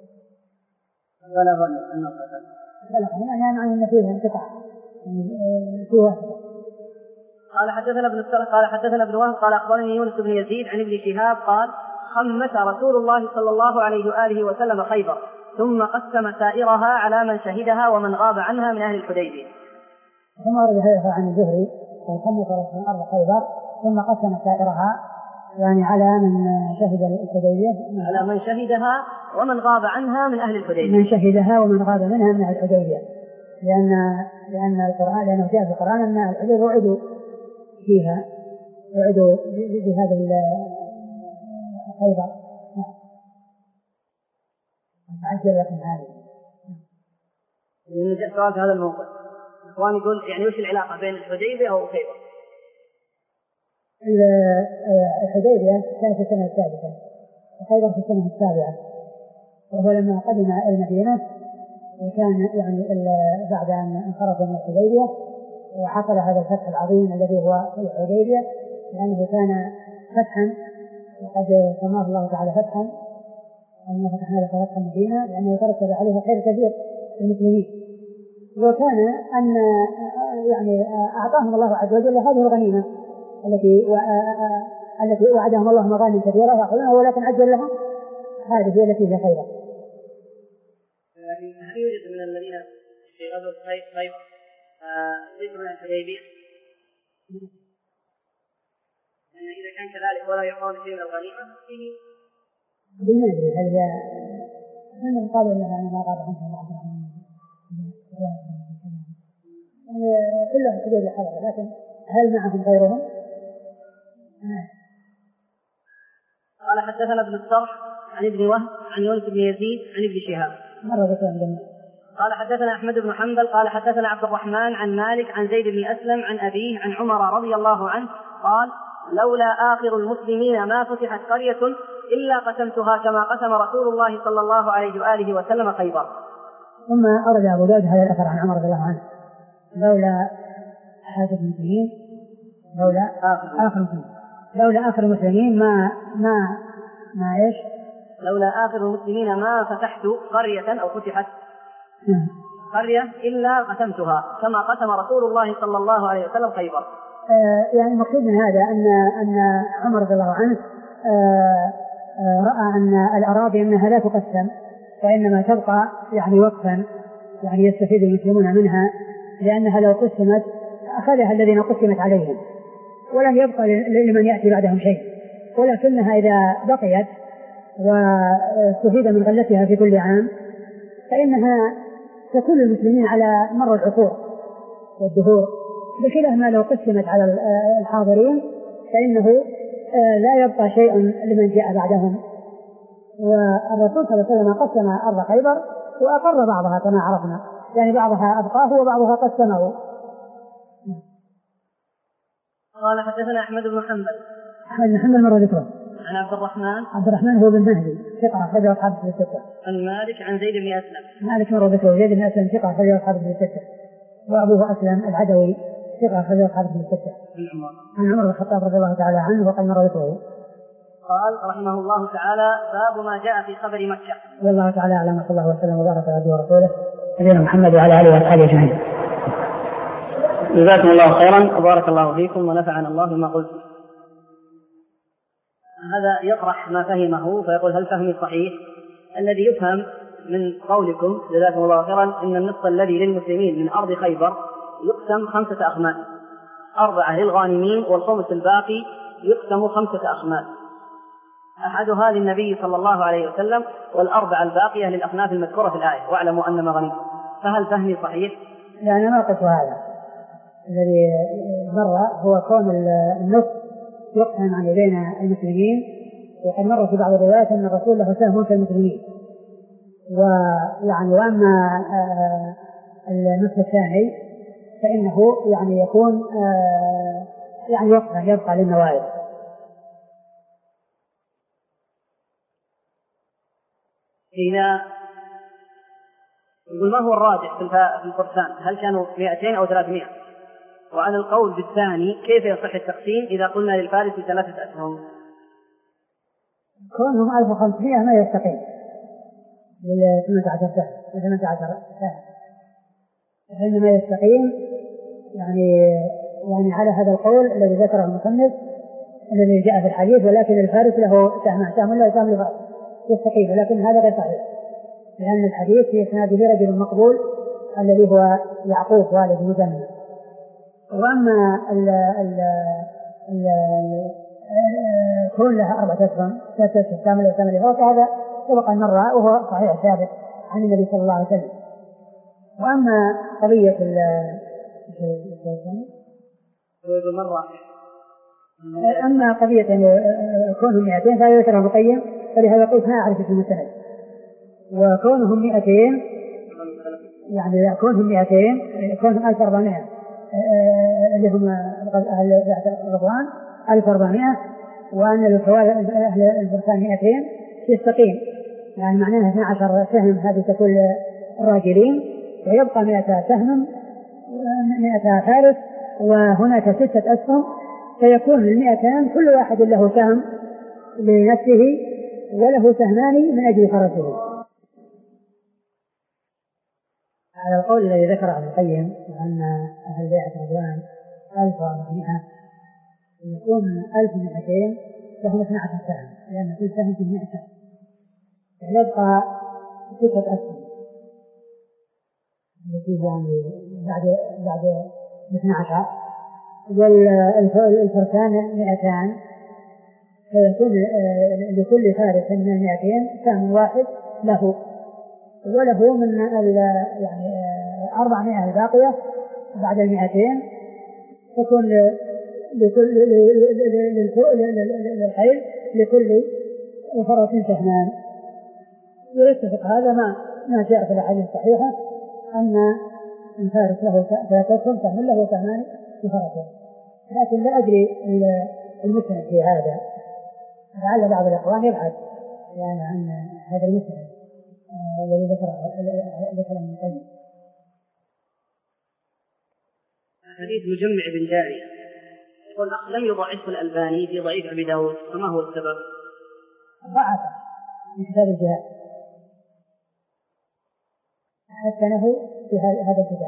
Speaker 1: بلغني أنه قتل.
Speaker 2: بلغني يعني عن النبي انقطع في واحد.
Speaker 1: قال حدثنا ابن الصرح قال حدثنا ابن وهب قال أخبرني يونس بن يزيد عن ابن شهاب قال خمس رسول الله صلى الله عليه وآله وسلم خيبر ثم قسم سائرها على من شهدها ومن غاب عنها من أهل الحديبية.
Speaker 2: ثم ورد هذا عن الزهري وخمس رسول أرض خيبر ثم قسم سائرها يعني على من شهد الحديبية
Speaker 1: على من شهدها ومن غاب عنها من أهل الحديبية
Speaker 2: من شهدها ومن غاب منها من أهل الحديبية، لأن لأن القرآن لأنه جاء في القرآن أن الحديبية وعدوا فيها وعدوا بهذا خيبر. عجل لكم هذه.
Speaker 1: لأن جاء سؤال في هذا الموقف. إخواني يقول يعني وش العلاقة بين الحديبية أو خيبر؟
Speaker 2: الحديبية كانت في السنة السادسة وخيبر في السنة السابعة، وهو لما قدم المدينة وكان يعني بعد أن انصرفوا من الحديبية وحصل هذا الفتح العظيم الذي هو الحديبية، لأنه كان فتحا وقد سماه الله تعالى فتحا أن فتحنا لك فتح المدينة لأنه ترتب عليه خير كثير للمسلمين، وكان أن يعني أعطاهم الله عز وجل هذه الغنيمة التي التي وعدهم الله مغانم كثيرة يأخذونها ولكن عجل لهم هذه هي التي هي خيبر.
Speaker 1: لكن هل يوجد من الذين في غزوة خيبر ذكر من الحديبية؟ لأن إذا كان كذلك ولا يعطون شيء من الغنيمة فيه
Speaker 2: ما أدري هل من قالوا أنه يعني ما غاب عنهم بعض يعني كلهم حديبية حضر، لكن هل معهم غيرهم؟
Speaker 1: قال حدثنا ابن الصرح عن ابن وهب عن يونس بن يزيد عن ابن شهاب. قال حدثنا أحمد بن حنبل قال حدثنا عبد الرحمن عن مالك عن زيد بن أسلم عن أبيه عن عمر رضي الله عنه قال لولا آخر المسلمين ما فتحت قرية إلا قسمتها كما قسم رسول الله صلى الله عليه وآله وسلم خيبر.
Speaker 2: ثم أرد أبو داود هذا الأثر عن عمر رضي الله عنه لولا آخر المسلمين لولا آخر المسلمين لولا آخر المسلمين ما ما ما إيش
Speaker 1: لولا آخر المسلمين ما فتحت قرية أو فتحت قرية إلا قسمتها كما قسم رسول الله صلى الله عليه وسلم خيبر.
Speaker 2: آه يعني المقصود من هذا أن أن عمر رضي الله عنه آه آه رأى أن الأراضي أنها لا تقسم وإنما تبقى يعني وقفا يعني يستفيد المسلمون منها، لأنها لو قسمت أخذها الذين قسمت عليهم ولم يبقى لمن يأتي بعدهم شيء، ولكنها إذا بقيت واستفيد من غلتها في كل عام فإنها تكون المسلمين على مر العصور والدهور، بخلاف ما لو قسمت على الحاضرين فإنه لا يبقى شيء لمن جاء بعدهم. والرسول صلى الله عليه وسلم قسم أرض خيبر وأقر بعضها كما عرفنا، يعني بعضها أبقاه وبعضها قسمه.
Speaker 1: قال حدثنا أحمد بن حنبل.
Speaker 2: أحمد بن حنبل مر ذكره.
Speaker 1: عن عبد الرحمن.
Speaker 2: عبد الرحمن هو بن مهدي ثقة أخرجه أصحاب الكتب الستة.
Speaker 1: عن مالك عن زيد بن أسلم.
Speaker 2: مالك مر ذكره. زيد بن أسلم ثقة أخرجه أصحاب الكتب الستة. وأبوه أسلم العدوي ثقة أخرجه أصحاب الكتب الستة.
Speaker 1: عن عمر.
Speaker 2: عن عمر بن الخطاب رضي الله تعالى عنه وقد مر ذكره.
Speaker 1: قال رحمه الله تعالى: باب ما جاء في خبر مكة.
Speaker 2: والله تعالى أعلم، صلى الله وسلم وبارك على عبده ورسوله نبينا محمد وعلى آله وأصحابه أجمعين.
Speaker 1: جزاكم الله خيرا وبارك الله فيكم ونفعنا الله بما قلتم. هذا يطرح ما فهمه فيقول: هل فهمي صحيح؟ الذي يفهم من قولكم جزاكم الله خيرا ان النصف الذي للمسلمين من ارض خيبر يقسم خمسه اخماس، اربعه للغانمين والخمس الباقي يقسم خمسه اخماس، احدها للنبي صلى الله عليه وسلم والاربعه الباقيه للاصناف المذكوره في الايه: واعلموا انما غنمتم. فهل فهمي صحيح؟
Speaker 2: يعني ما قلت هذا الذي مر هو كون النصف يقسم عن بين المسلمين، وقد مر في بعض الروايات ان الرسول له سهم في المسلمين، ويعني واما النصف الثاني فانه يعني يكون يعني وقفا يبقى للنوائب.
Speaker 1: إذا يقول: ما هو الراجح في الفرسان؟ هل كانوا مئتين أو ثلاثمائة؟ وعن القول بالثاني كيف يصح التقسيم إذا قلنا للفارس ثلاثة أسهم؟
Speaker 2: كونهم ألف وخمسمائة ما يستقيم للثمانية عشر سهم ثمانية عشر سهم، فإنما يستقيم يعني يعني على هذا القول الذي ذكره المصنف الذي جاء في الحديث: ولكن الفارس له سهم سهم لا سهم لفارس، يستقيم. ولكن هذا غير صحيح، لأن الحديث في إسناده رجل مقبول الذي هو يعقوب والد مجنة. وأما ال ال ال كون لها أربعة أسهم ستة كاملة كاملة فهذا سبق مرة وهو صحيح ثابت عن النبي صلى الله عليه وسلم. وأما قضية ال أما قضية كونهم مئتين فهذا ذكره ابن القيم، فلهذا قلت ما أعرف اسم المستند. وكونهم مئتين يعني كونهم مئتين كونهم ألف وأربعمائة اللي هم أهل رضوان ألف وأربعمائة، وأن أهل الفرسان مئتين يستقيم، يعني معناها اثني عشر سهم هذه تكون الراجلين، ويبقى مئة سهم مئة فارس، وهناك ستة أسهم، فيكون المئتان كل واحد له سهم لنفسه وله سهمان من أجل فرسه. على القول الذي ذكره ابن القيم أن أهل بيعة رضوان ألف وأربعمائة يكون ألف ومئتين فهم اثني عشر سهم، لأن كل سهم فيه مئة سهم، يبقى ستة أسهم التي يعني بعد بعد اثني عشر، والفرسان مئتان، فيكون لكل فارس من المئتين سهم واحد له، وله من يعني أربعمائة الباقية بعد المئتين تكون لكل للخيل لكل فرس سهمان. ويتفق هذا ما ما جاء في الأحاديث الصحيحة أن الفارس له ثلاثة سهم له سهمان في فرسه، لكن لا أدري المسند في هذا، لعل بعض الأخوان يبحث يعني عن هذا المسند الذي ذكره ذكر ابن القيم.
Speaker 1: حديث مجمع بن جارية يقول: لم يضعفه الألباني في ضعيف أبي داود، فما هو السبب؟
Speaker 2: ضعف في كتاب الجهاد، حسنه في هذا الكتاب.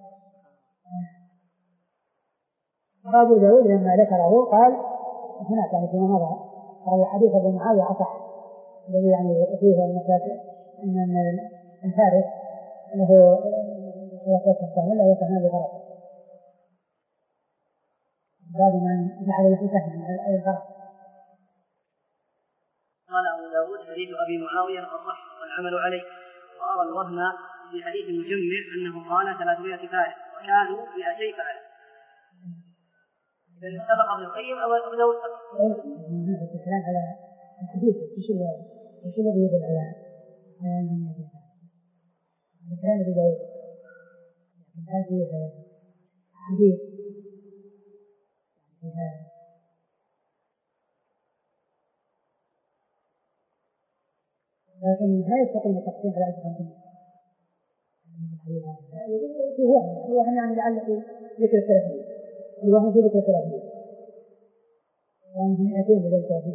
Speaker 2: أبو داود لما ذكره قال هناك يعني فيما مضى قال: حديث ابن معاوية أصح، الذي يعني فيه المسافة أن الفارس له ثلاثة كامل لا يفهم بغرض بعد من جعل له فهم أي الغرض.
Speaker 1: قال أبو داود حديث أبي معاوية أصح والعمل عليه، وأرى الوهم في حديث المجمع أنه قال ثلاثمائة فارس وكانوا مئتي فارس. إذا سبق ابن القيم أو أبو داود
Speaker 2: الكلام على الحديث ايش ايش الذي يدل على أنهم الكلام أبو داود هذه حديث لكن لا يستطيع التقسيم على ألف وخمسمائة. هو هو يعني لعل في ذكر الثلاثين الوهم في ذكر الثلاثين وأنهم مئتين بدل الثلاثين،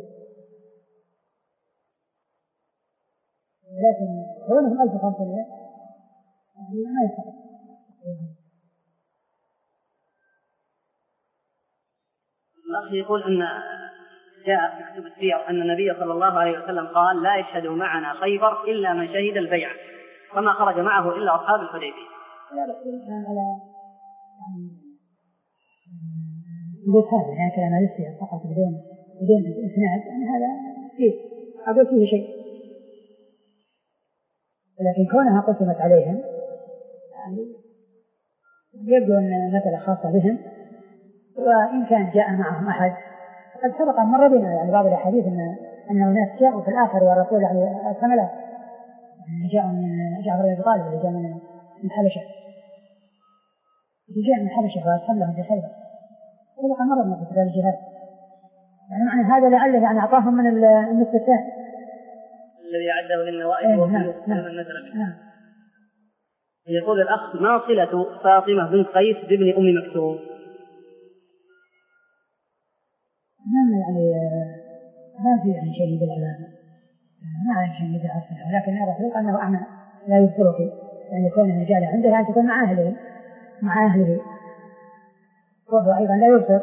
Speaker 2: لكن كونهم ألف وخمسمائة يعني ما يستطيع.
Speaker 1: الأخ يقول أن جاء في كتب السير أن النبي صلى الله عليه وسلم قال لا يشهد معنا خيبر إلا من شهد البيعة، فما خرج معه إلا أصحاب الحديبية.
Speaker 2: لا لا على يقول هذا يعني كلام السير فقط بدون بدون إسناد، يعني هذا فيه أقول فيه شيء، لكن كونها قسمت عليهم يعني يبدو أن مثل خاصة بهم، وإن كان جاء معهم أحد قد سبق أن مر بنا يعني بعض الأحاديث أن أن الناس جاءوا في الآخر والرسول يعني الحملات يعني جاءوا من جعفر بن أبي طالب اللي جاء من الحبشة جاء من الحبشة وأدخل لهم في خيبر، سبق أن مر بنا في كتاب الجهاد، يعني معنى هذا لعله يعني أعطاهم من النصف الثاني
Speaker 1: الذي أعده للنوائب وكله نعم. يقول الأخ ما صلة فاطمة بنت قيس بابن أم مكتوم؟
Speaker 2: ما يعني ما في يعني شيء يدل على ما أعرف شيء يدل على، لكن أعرف أنه أعمى لا يذكره يعني كونه رجال عنده أن تكون مع أهله مع أهله وهو أيضا لا يبصر.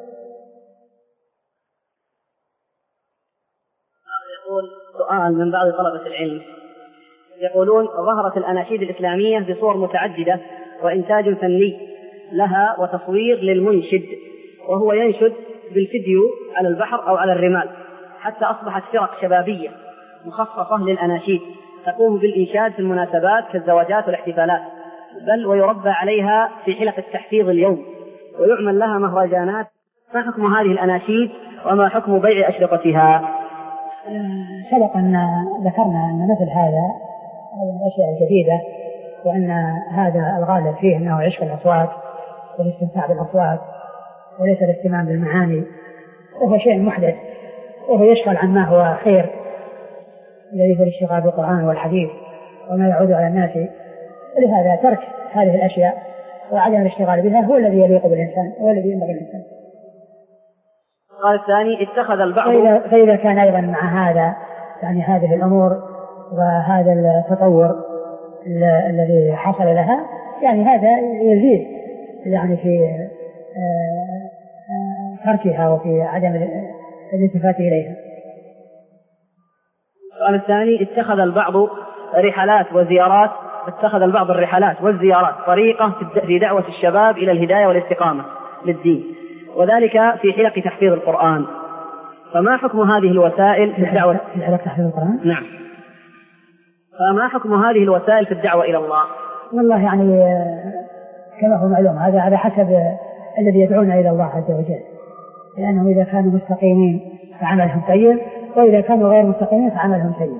Speaker 1: يقول سؤال من بعض طلبة العلم يقولون ظهرت الأناشيد الإسلامية بصور متعددة وإنتاج فني لها وتصوير للمنشد، وهو ينشد بالفيديو على البحر أو على الرمال، حتى أصبحت فرق شبابية مخصصة للأناشيد تقوم بالإنشاد في المناسبات كالزواجات والاحتفالات، بل ويربى عليها في حلق التحفيظ اليوم ويعمل لها مهرجانات. ما حكم هذه الأناشيد وما حكم بيع أشرطتها؟
Speaker 2: سبق أن ذكرنا أن مثل هذا الأشياء الجديدة، وأن هذا الغالب فيه أنه عشق الأصوات والاستمتاع بالأصوات وليس الاهتمام بالمعاني، وهو شيء محدث وهو يشغل عن ما هو خير الذي هو الاشتغال بالقرآن والحديث وما يعود على الناس، ولهذا ترك هذه الأشياء وعدم الاشتغال بها هو الذي يليق بالإنسان هو الذي ينبغي الإنسان.
Speaker 1: قال الثاني اتخذ البعض
Speaker 2: فإذا, فإذا كان أيضا مع هذا يعني هذه الأمور وهذا التطور الذي حصل لها يعني هذا يزيد يعني في تركها وفي عدم الالتفات إليها.
Speaker 1: قال الثاني اتخذ البعض رحلات وزيارات اتخذ البعض الرحلات والزيارات طريقة في دعوة الشباب إلى الهداية والاستقامة للدين، وذلك في حلق تحفيظ القرآن، فما حكم هذه الوسائل في الدعوة
Speaker 2: في حلق تحفيظ القرآن؟
Speaker 1: نعم، فما حكم هذه الوسائل في الدعوة إلى الله؟
Speaker 2: والله يعني كما هو معلوم هذا على حسب الذي يدعون إلى الله عز وجل، لأنهم إذا كانوا مستقيمين فعملهم طيب، وإذا كانوا غير مستقيمين فعملهم سيء.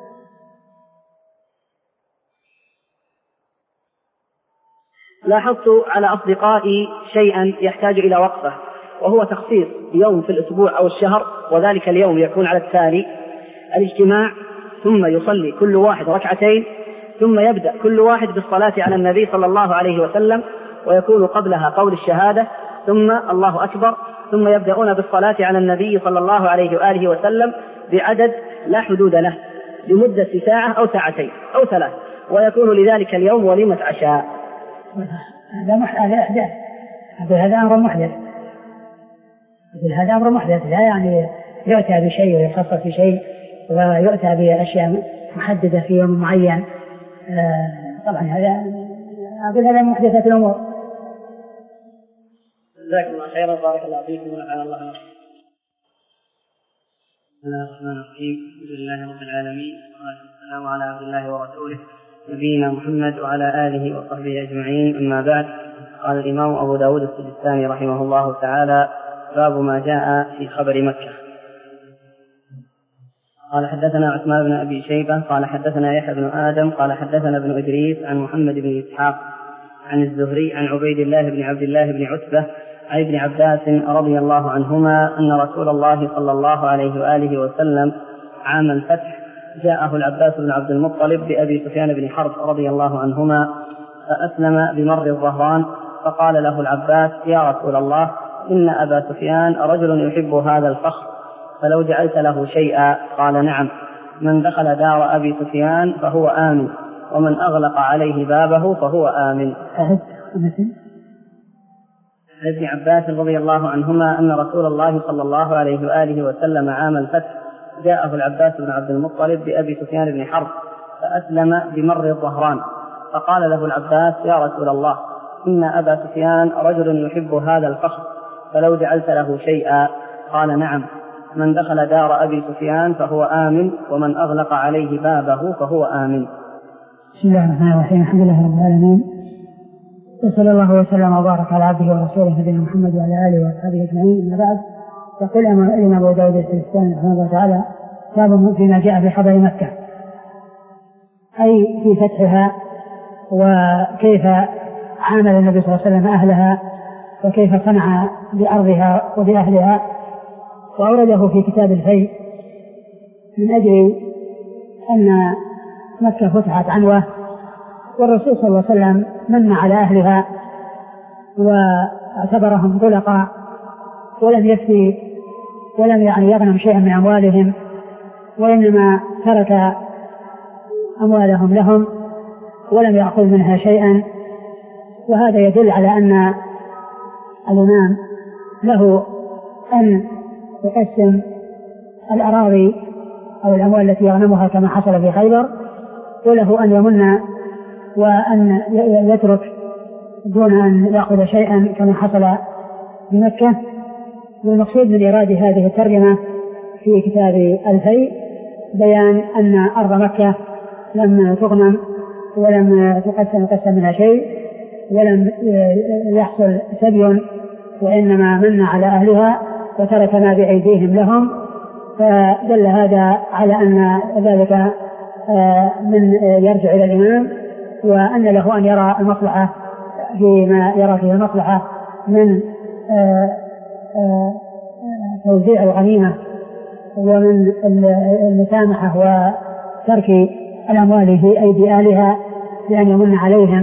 Speaker 1: لاحظت على أصدقائي شيئا يحتاج إلى وقفة، وهو تخصيص يوم في الأسبوع أو الشهر، وذلك اليوم يكون على التالي: الاجتماع ثم يصلي كل واحد ركعتين، ثم يبدأ كل واحد بالصلاة على النبي صلى الله عليه وسلم، ويكون قبلها قول الشهادة ثم الله أكبر، ثم يبدأون بالصلاة على النبي صلى الله عليه وآله وسلم بعدد لا حدود له لمدة ساعة أو ساعتين أو ثلاث، ويكون لذلك اليوم وليمة عشاء.
Speaker 2: هذا محدث، هذا أمر محدث، هذا أمر محدث لا يعني يؤتى بشيء ويخصص بشيء ويؤتى بأشياء محددة في يوم معين. طبعا هذا أقول هذا محدثات الأمور.
Speaker 1: جزاكم الله خيرا بارك الله فيكم ونفعنا الله بكم. بسم الله الرحمن الرحيم. الحمد لله رب العالمين والصلاة والسلام على عبد الله ورسوله نبينا محمد وعلى آله وصحبه أجمعين. أما بعد، قال الإمام أبو داود السجستاني رحمه الله تعالى: باب ما جاء في خبر مكة. قال حدثنا عثمان بن أبي شيبة قال حدثنا يحيى بن آدم قال حدثنا ابن إدريس عن محمد بن إسحاق عن الزهري عن عبيد الله بن عبد الله بن عتبة عن ابن عباس رضي الله عنهما أن رسول الله صلى الله عليه وآله وسلم عام الفتح جاءه العباس بن عبد المطلب بأبي سفيان بن حرب رضي الله عنهما فأسلم بمر الظهران، فقال له العباس: يا رسول الله، إن أبا سفيان رجل يحب هذا الفخر، فلو جعلت له شيئا. قال: نعم، من دخل دار أبي سفيان فهو آمن، ومن أغلق عليه بابه فهو آمن. عن ابن عباس رضي الله عنهما أن رسول الله صلى الله عليه وآله وسلم عام الفتح جاءه العباس بن عبد المطلب بأبي سفيان بن حرب فأسلم بمر الظهران، فقال له العباس: يا رسول الله، إن أبا سفيان رجل يحب هذا الفخر، فلو جعلت له شيئا. قال: نعم، من دخل دار أبي سفيان فهو آمن، ومن أغلق عليه بابه فهو آمن.
Speaker 2: بسم الله الرحمن الرحيم. الحمد لله رب العالمين، وصلى الله وسلم وبارك على عبده ورسوله نبينا محمد وعلى آله وأصحابه أجمعين. أما بعد، يقول الإمام أبو داود السجستاني رحمه الله تعالى: باب فيما جاء في خبر مكة، أي في فتحها وكيف عامل النبي صلى الله عليه وسلم أهلها وكيف صنع بأرضها وبأهلها. وأورده في كتاب الفيء من أجل أن مكة فتحت عنوة، والرسول صلى الله عليه وسلم من على أهلها واعتبرهم طلقاء، ولم يفتي ولم يعني يغنم شيئا من أموالهم، وإنما ترك أموالهم لهم ولم يأخذ منها شيئا. وهذا يدل على أن الإمام له أن يقسم الأراضي أو الأموال التي يغنمها كما حصل في خيبر، وله أن يمن وأن يترك دون أن يأخذ شيئا كما حصل بمكة. والمقصود من إيراد هذه الترجمة في كتاب الفيء بيان أن أرض مكة لم تغنم ولم تقسم قسم منها شيء ولم يحصل سبي، وإنما من على أهلها وترك ما بأيديهم لهم. فدل هذا على أن ذلك من يرجع إلى الإمام، وأن له أن يرى المصلحة فيما يرى فيه المصلحة من توزيع الغنيمة ومن المسامحة وترك الأموال في أيدي أهلها بأن يمن عليهم.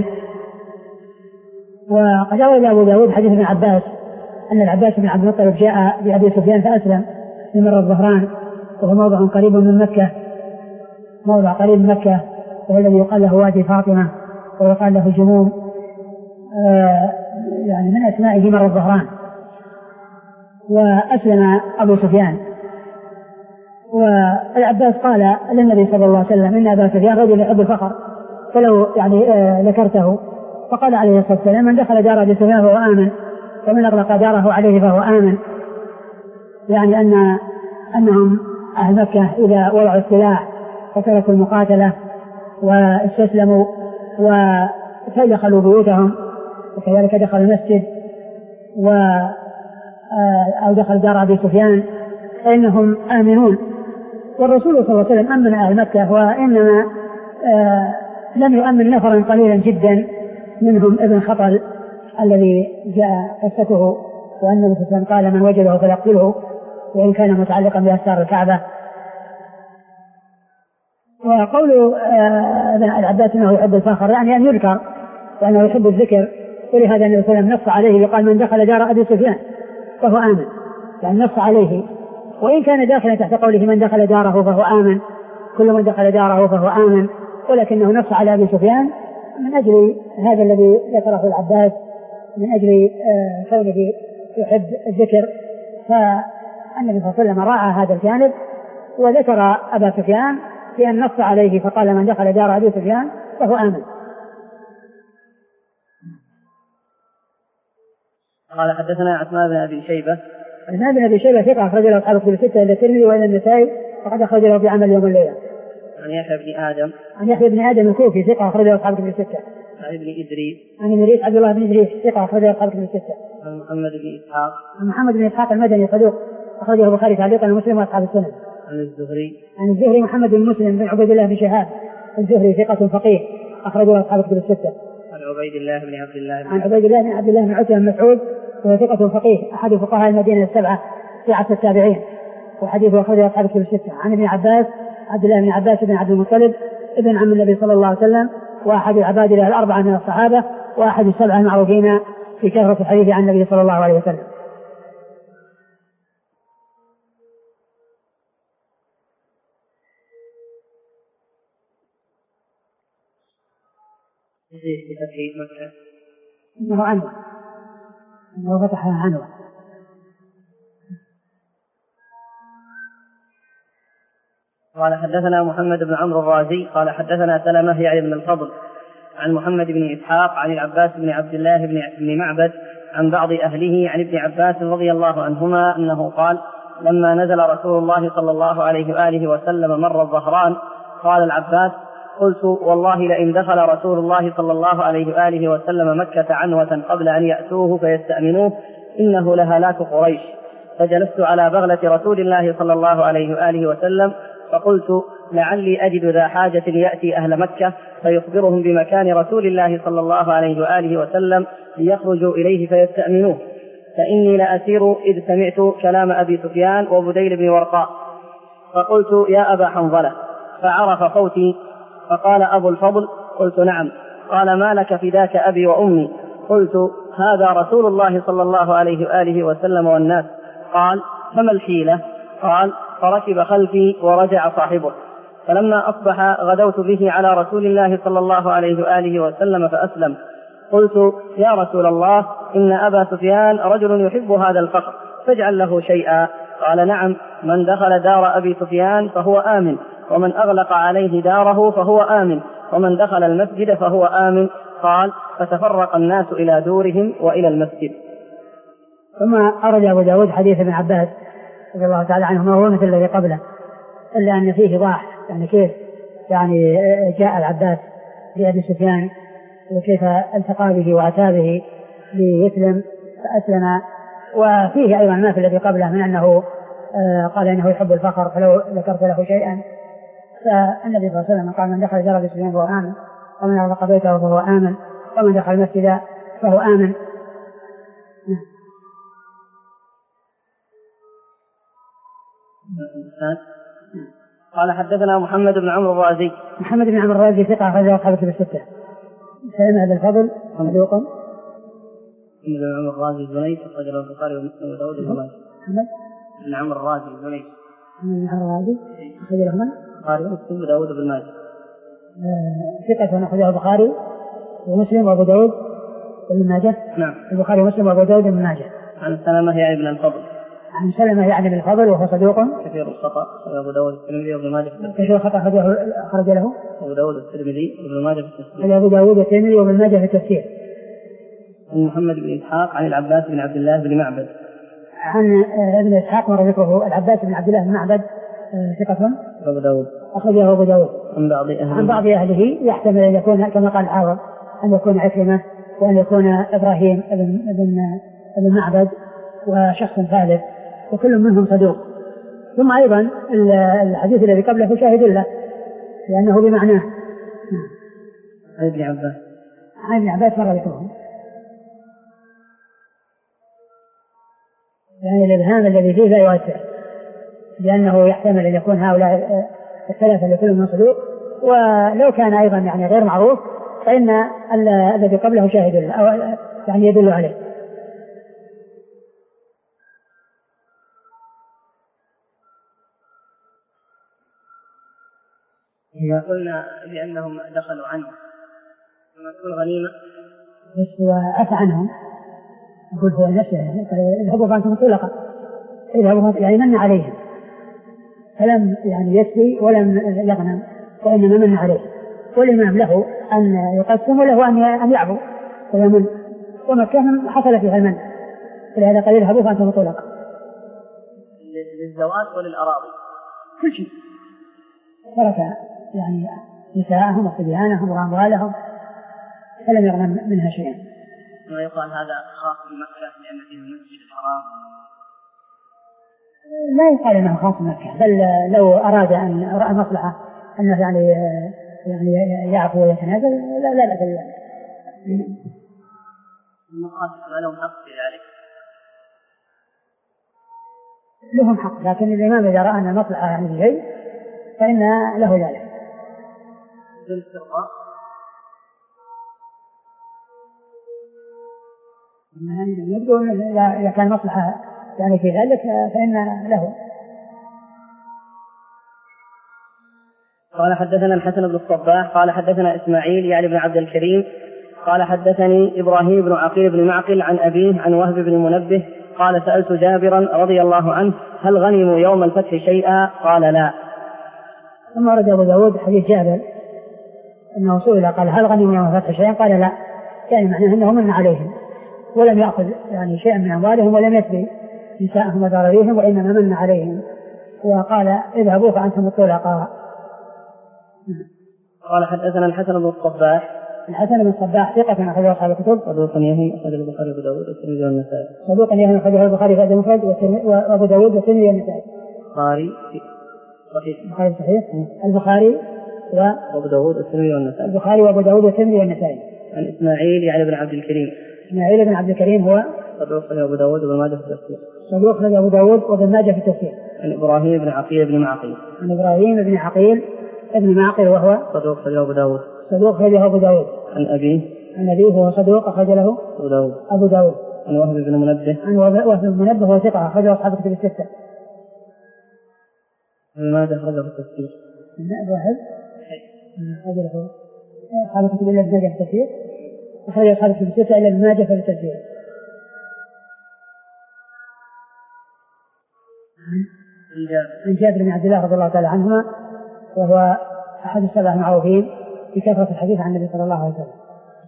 Speaker 2: وقد روى أبو داود حديث ابن عباس أن العباس بن عبد المطلب جاء بأبي سفيان فأسلم في مر الظهران، وهو موضع قريب من مكة، موضع قريب من مكة، وهو الذي يقال له وادي فاطمة ويقال له جموم، آه يعني من أسمائه مر الظهران. وأسلم أبو سفيان، والعباس قال للنبي صلى الله عليه وسلم: إن أبا سفيان رجل يحب الفخر، فلو يعني آه ذكرته. فقال عليه الصلاة والسلام: من دخل دار أبي سفيان فهو آمن، ومن أغلق داره عليه فهو آمن. يعني أن أنهم أهل مكة إذا وضعوا السلاح وتركوا المقاتلة واستسلموا ودخلوا بيوتهم، وكذلك دخل المسجد و أو دخل دار أبي سفيان، فإنهم آمنون. والرسول صلى الله عليه وسلم أمن أهل مكة، وإنما لم يؤمن نفرا قليلا جدا منهم ابن خطل الذي جاء قصته، وأن النبي صلى الله عليه وسلم قال: من وجده فليقتله وإن كان متعلقا بأستار الكعبة. وقول العباس أنه يحب الفخر يعني أن يذكر وأنه يحب الذكر، ولهذا النبي صلى الله عليه وسلم نص عليه وقال: من دخل دار أبي سفيان فهو آمن، يعني نص عليه، وإن كان داخلا تحت قوله من دخل داره فهو آمن، كل من دخل داره فهو آمن، ولكنه نص على أبي سفيان من أجل هذا الذي ذكره العباس، من أجل كونه يحب الذكر. فالنبي صلى الله عليه وسلم راعى هذا الجانب وذكر أبا سفيان بأن نص عليه فقال من دخل دار أبي سفيان فهو آمن.
Speaker 1: قال حدثنا عثمان بن أبي شيبة.
Speaker 2: عثمان بن أبي شيبة ثقة أخرج له أصحاب الكتب الستة إلا الترمذي وإلا النسائي وقد أخرج له في عمل يوم والليلة.
Speaker 1: عن يحيى بن آدم.
Speaker 2: عن يحيى بن آدم الكوفي ثقة أخرج له أصحاب الكتب الستة.
Speaker 1: عن ابن إدريس.
Speaker 2: عن إدريس عبد الله بن إدريس ثقة أخرج له أصحاب الكتب الستة.
Speaker 1: عن محمد بن إسحاق.
Speaker 2: عن محمد بن إسحاق المدني صدوق أخرجه البخاري تعليقا ومسلم وأصحاب السنن.
Speaker 1: عن الزهري.
Speaker 2: عن الزهري محمد بن مسلم بن عبيد الله بن شهاب الزهري ثقة فقيه أخرجه أصحاب الكتب الستة.
Speaker 1: عن عبيد الله بن عبد الله.
Speaker 2: عن عبيد الله بن عبد الله بن عتبة بن مسعود وهو ثقة فقيه أحد فقهاء المدينة السبعة في عصر التابعين وحديثه أخرجه أصحاب الكتب الستة. عن ابن عباس عبد الله بن عباس بن عبد المطلب ابن عم النبي صلى الله عليه وسلم وأحد العباد له الأربعة من الصحابة وأحد السبعة المعروفين في كثرة الحديث عن النبي صلى الله عليه وسلم.
Speaker 1: في فتح مكة.
Speaker 2: إنه عنوة إنه فتح عنوة.
Speaker 1: قال حدثنا محمد بن عمرو الرازي قال حدثنا سلمة يعني بن الفضل عن محمد بن إسحاق عن العباس بن عبد الله بن معبد عن بعض أهله عن ابن عباس رضي الله عنهما أنه قال لما نزل رسول الله صلى الله عليه وآله وسلم مر الظهران قال العباس قلت والله لئن دخل رسول الله صلى الله عليه وآله وسلم مكة عنوة قبل أن يأتوه فيستأمنوه إنه لهلاك قريش. فجلست على بغلة رسول الله صلى الله عليه وآله وسلم فقلت لعلي أجد ذا حاجة يأتي أهل مكة فيخبرهم بمكان رسول الله صلى الله عليه وآله وسلم ليخرجوا إليه فيستأمنوه، فإني لأسير إذ سمعت كلام أبي سفيان وبديل بن ورقاء فقلت يا أبا حنظلة فعرف صوتي فقال أبو الفضل قلت نعم. قال ما لك فداك أبي وأمي؟ قلت هذا رسول الله صلى الله عليه وآله وسلم والناس. قال فما الحيلة؟ قال فركب خلفي ورجع صاحبه. فلما أصبح غدوت به على رسول الله صلى الله عليه وآله وسلم فأسلم. قلت يا رسول الله إن أبا سفيان رجل يحب هذا الفقر فاجعل له شيئا. قال نعم من دخل دار أبي سفيان فهو آمن ومن أغلق عليه داره فهو آمن ومن دخل المسجد فهو آمن. قال فتفرق الناس إلى دورهم وإلى المسجد.
Speaker 2: ثم أرد أبو داود حديث ابن عباس رضي الله تعالى عنهما هو مثل الذي قبله إلا أن فيه إيضاح يعني كيف يعني جاء العباس لأبي سفيان وكيف التقى به وأتى به ليسلم فأسلم. وفيه أيضا ما في الذي قبله من أنه قال إنه يحب الفخر فلو ذكرت له شيئا. فالنبي صلى الله عليه وسلم قال من دخل دار أبي سفيان فهو آمن ومن أغلق بيته فهو آمن ومن دخل المسجد فهو آمن.
Speaker 1: قال حدثنا محمد بن عمرو الرازي.
Speaker 2: محمد بن عمرو الرازي ثقة أخرجه أصحاب الكتب الستة. سلمة بن الفضل صدوق.
Speaker 1: محمد بن عمرو الرازي الزنيد أخرجه البخاري ومسلم وداود بن ماجه.
Speaker 2: محمد
Speaker 1: بن عمرو الرازي الزنيد.
Speaker 2: محمد بن عمرو الرازي أخرجه
Speaker 1: البخاري ومسلم وداود بن ماجه.
Speaker 2: ثقة أخرجه البخاري ومسلم وأبو داود بن ماجه.
Speaker 1: نعم.
Speaker 2: البخاري ومسلم وأبو داود بن ماجه.
Speaker 1: عن سلمة يعني بن الفضل.
Speaker 2: عن سلمة يعني بن الفضل وهو صدوق
Speaker 1: كثير الخطأ أبو داود الترمذي وابن ماجه.
Speaker 2: كثير الخطأ أخرج له
Speaker 1: أبو داود الترمذي وابن ماجه في التفسير.
Speaker 2: أبو داود الترمذي وابن ماجه في التفسير.
Speaker 1: عن محمد بن إسحاق عن العباس بن عبد الله بن معبد.
Speaker 2: عن ابن إسحاق مر ذكره العباس بن عبد الله بن معبد ثقة
Speaker 1: أبو داود
Speaker 2: أخرجه أبو داود.
Speaker 1: عن بعض أهله
Speaker 2: عن بعض أهله يحتمل أن يكون كما قال الحافظ أن يكون عكرمة وأن يكون إبراهيم ابن ابن ابن معبد وشخص ثالث وكل منهم صدوق. ثم أيضا الحديث الذي قبله شاهد له لأنه بمعناه.
Speaker 1: عن ابن عباس.
Speaker 2: عن ابن عباس مر ذكره. يعني الإبهام الذي فيه لا يؤثر لأنه يحتمل أن يكون هؤلاء الثلاثة لكل من صدوق ولو كان أيضا يعني غير معروف فإن الذي قبله شاهد له أو يعني يدل عليه.
Speaker 1: إذا قلنا بأنهم دخلوا عنه لما تكون غنيمة
Speaker 2: بس هو عفى عنهم يقول هو نفسه اذهبوا فأنتم طلقة اذهبوا يعني من عليهم فلم يعني يسبي ولم يغنم وإنما من عليه، والإمام له أن يقسم وله أن يعفو ويمن، ومكة حصل فيها المن، ولهذا قال يذهبوا فأنتم طلقا.
Speaker 1: للزواج وللأراضي
Speaker 2: كل شيء ترك يعني نساءهم وصبيانهم وأموالهم فلم يغنم منها شيئا.
Speaker 1: ما يقال هذا خاص بمكة لأن فيه المسجد الحرام؟
Speaker 2: لا يقال انه خاص بمكة، بل لو اراد ان راى مصلحة انه يعني يعني يعفو ويتنازل لا لا بأس بذلك.
Speaker 1: المقاتل لهم حق في ذلك؟
Speaker 2: لهم حق، لكن الامام اذا راى ان المصلحة يعني شيء فان له ذلك.
Speaker 1: بالاسترقاء
Speaker 2: يبدو اذا كان مصلحة يعني في ذلك فإن له.
Speaker 1: قال حدثنا الحسن بن الصباح قال حدثنا إسماعيل يعني بن عبد الكريم قال حدثني إبراهيم بن عقيل بن معقل عن أبيه عن وهب بن منبه قال سألت جابرا رضي الله عنه هل غنموا يوم الفتح شيئا؟ قال لا.
Speaker 2: ثم ورد أبو داود حديث جابر أنه سئل قال هل غنموا يوم الفتح شيئا؟ قال لا، يعني معناه أنه من عليهم ولم يأخذ يعني شيئا من أموالهم ولم يسبي نساءهم وذراريهم وإنما من عليهم، وقال اذهبوا فأنتم الطلقاء.
Speaker 1: قال حدثنا الحسن بن الصباح.
Speaker 2: الحسن بن الصباح ثقة أخرجه أصحاب الكتب.
Speaker 1: صدوق يهم أخرجه البخاري وأبو داود والترمذي والنسائي.
Speaker 2: صدوق يهم أخرجه البخاري في المفرد وأبو داود والترمذي والنسائي.
Speaker 1: البخاري صحيح.
Speaker 2: البخاري صحيح. البخاري
Speaker 1: وأبو داود والترمذي والنسائي.
Speaker 2: البخاري وأبو داود والترمذي والنسائي.
Speaker 1: عن إسماعيل يعني بن عبد الكريم.
Speaker 2: إسماعيل بن عبد الكريم هو
Speaker 1: صدوق أبو داود وابن ماجه في التفسير.
Speaker 2: صدوق أبو داود وابن ماجه في التفسير.
Speaker 1: عن إبراهيم بن عقيل بن معقل.
Speaker 2: عن إبراهيم بن عقيل ابن معقل وهو
Speaker 1: صدوق أخرجه أبو داود.
Speaker 2: صدوق أخرجه أبو داود.
Speaker 1: عن أبيه.
Speaker 2: عن أبيه هو صدوق أخرج له
Speaker 1: أبو داود.
Speaker 2: أبو داود.
Speaker 1: عن وهب بن منبه.
Speaker 2: عن وهب بن منبه هو ثقة أخرجه أصحاب الكتب الستة.
Speaker 1: ماذا أخرجه في التفسير؟
Speaker 2: من واحد. أخرج له أصحاب الكتب إلا ابن ماجه في التفسير. أخرج أصحاب الكتب الستة إلا ابن ماجه في التفسير. عن جابر بن عبد الله رضي الله تعالى عنهما وهو أحد السبع المعروفين بكثرة الحديث عن النبي صلى الله عليه وسلم.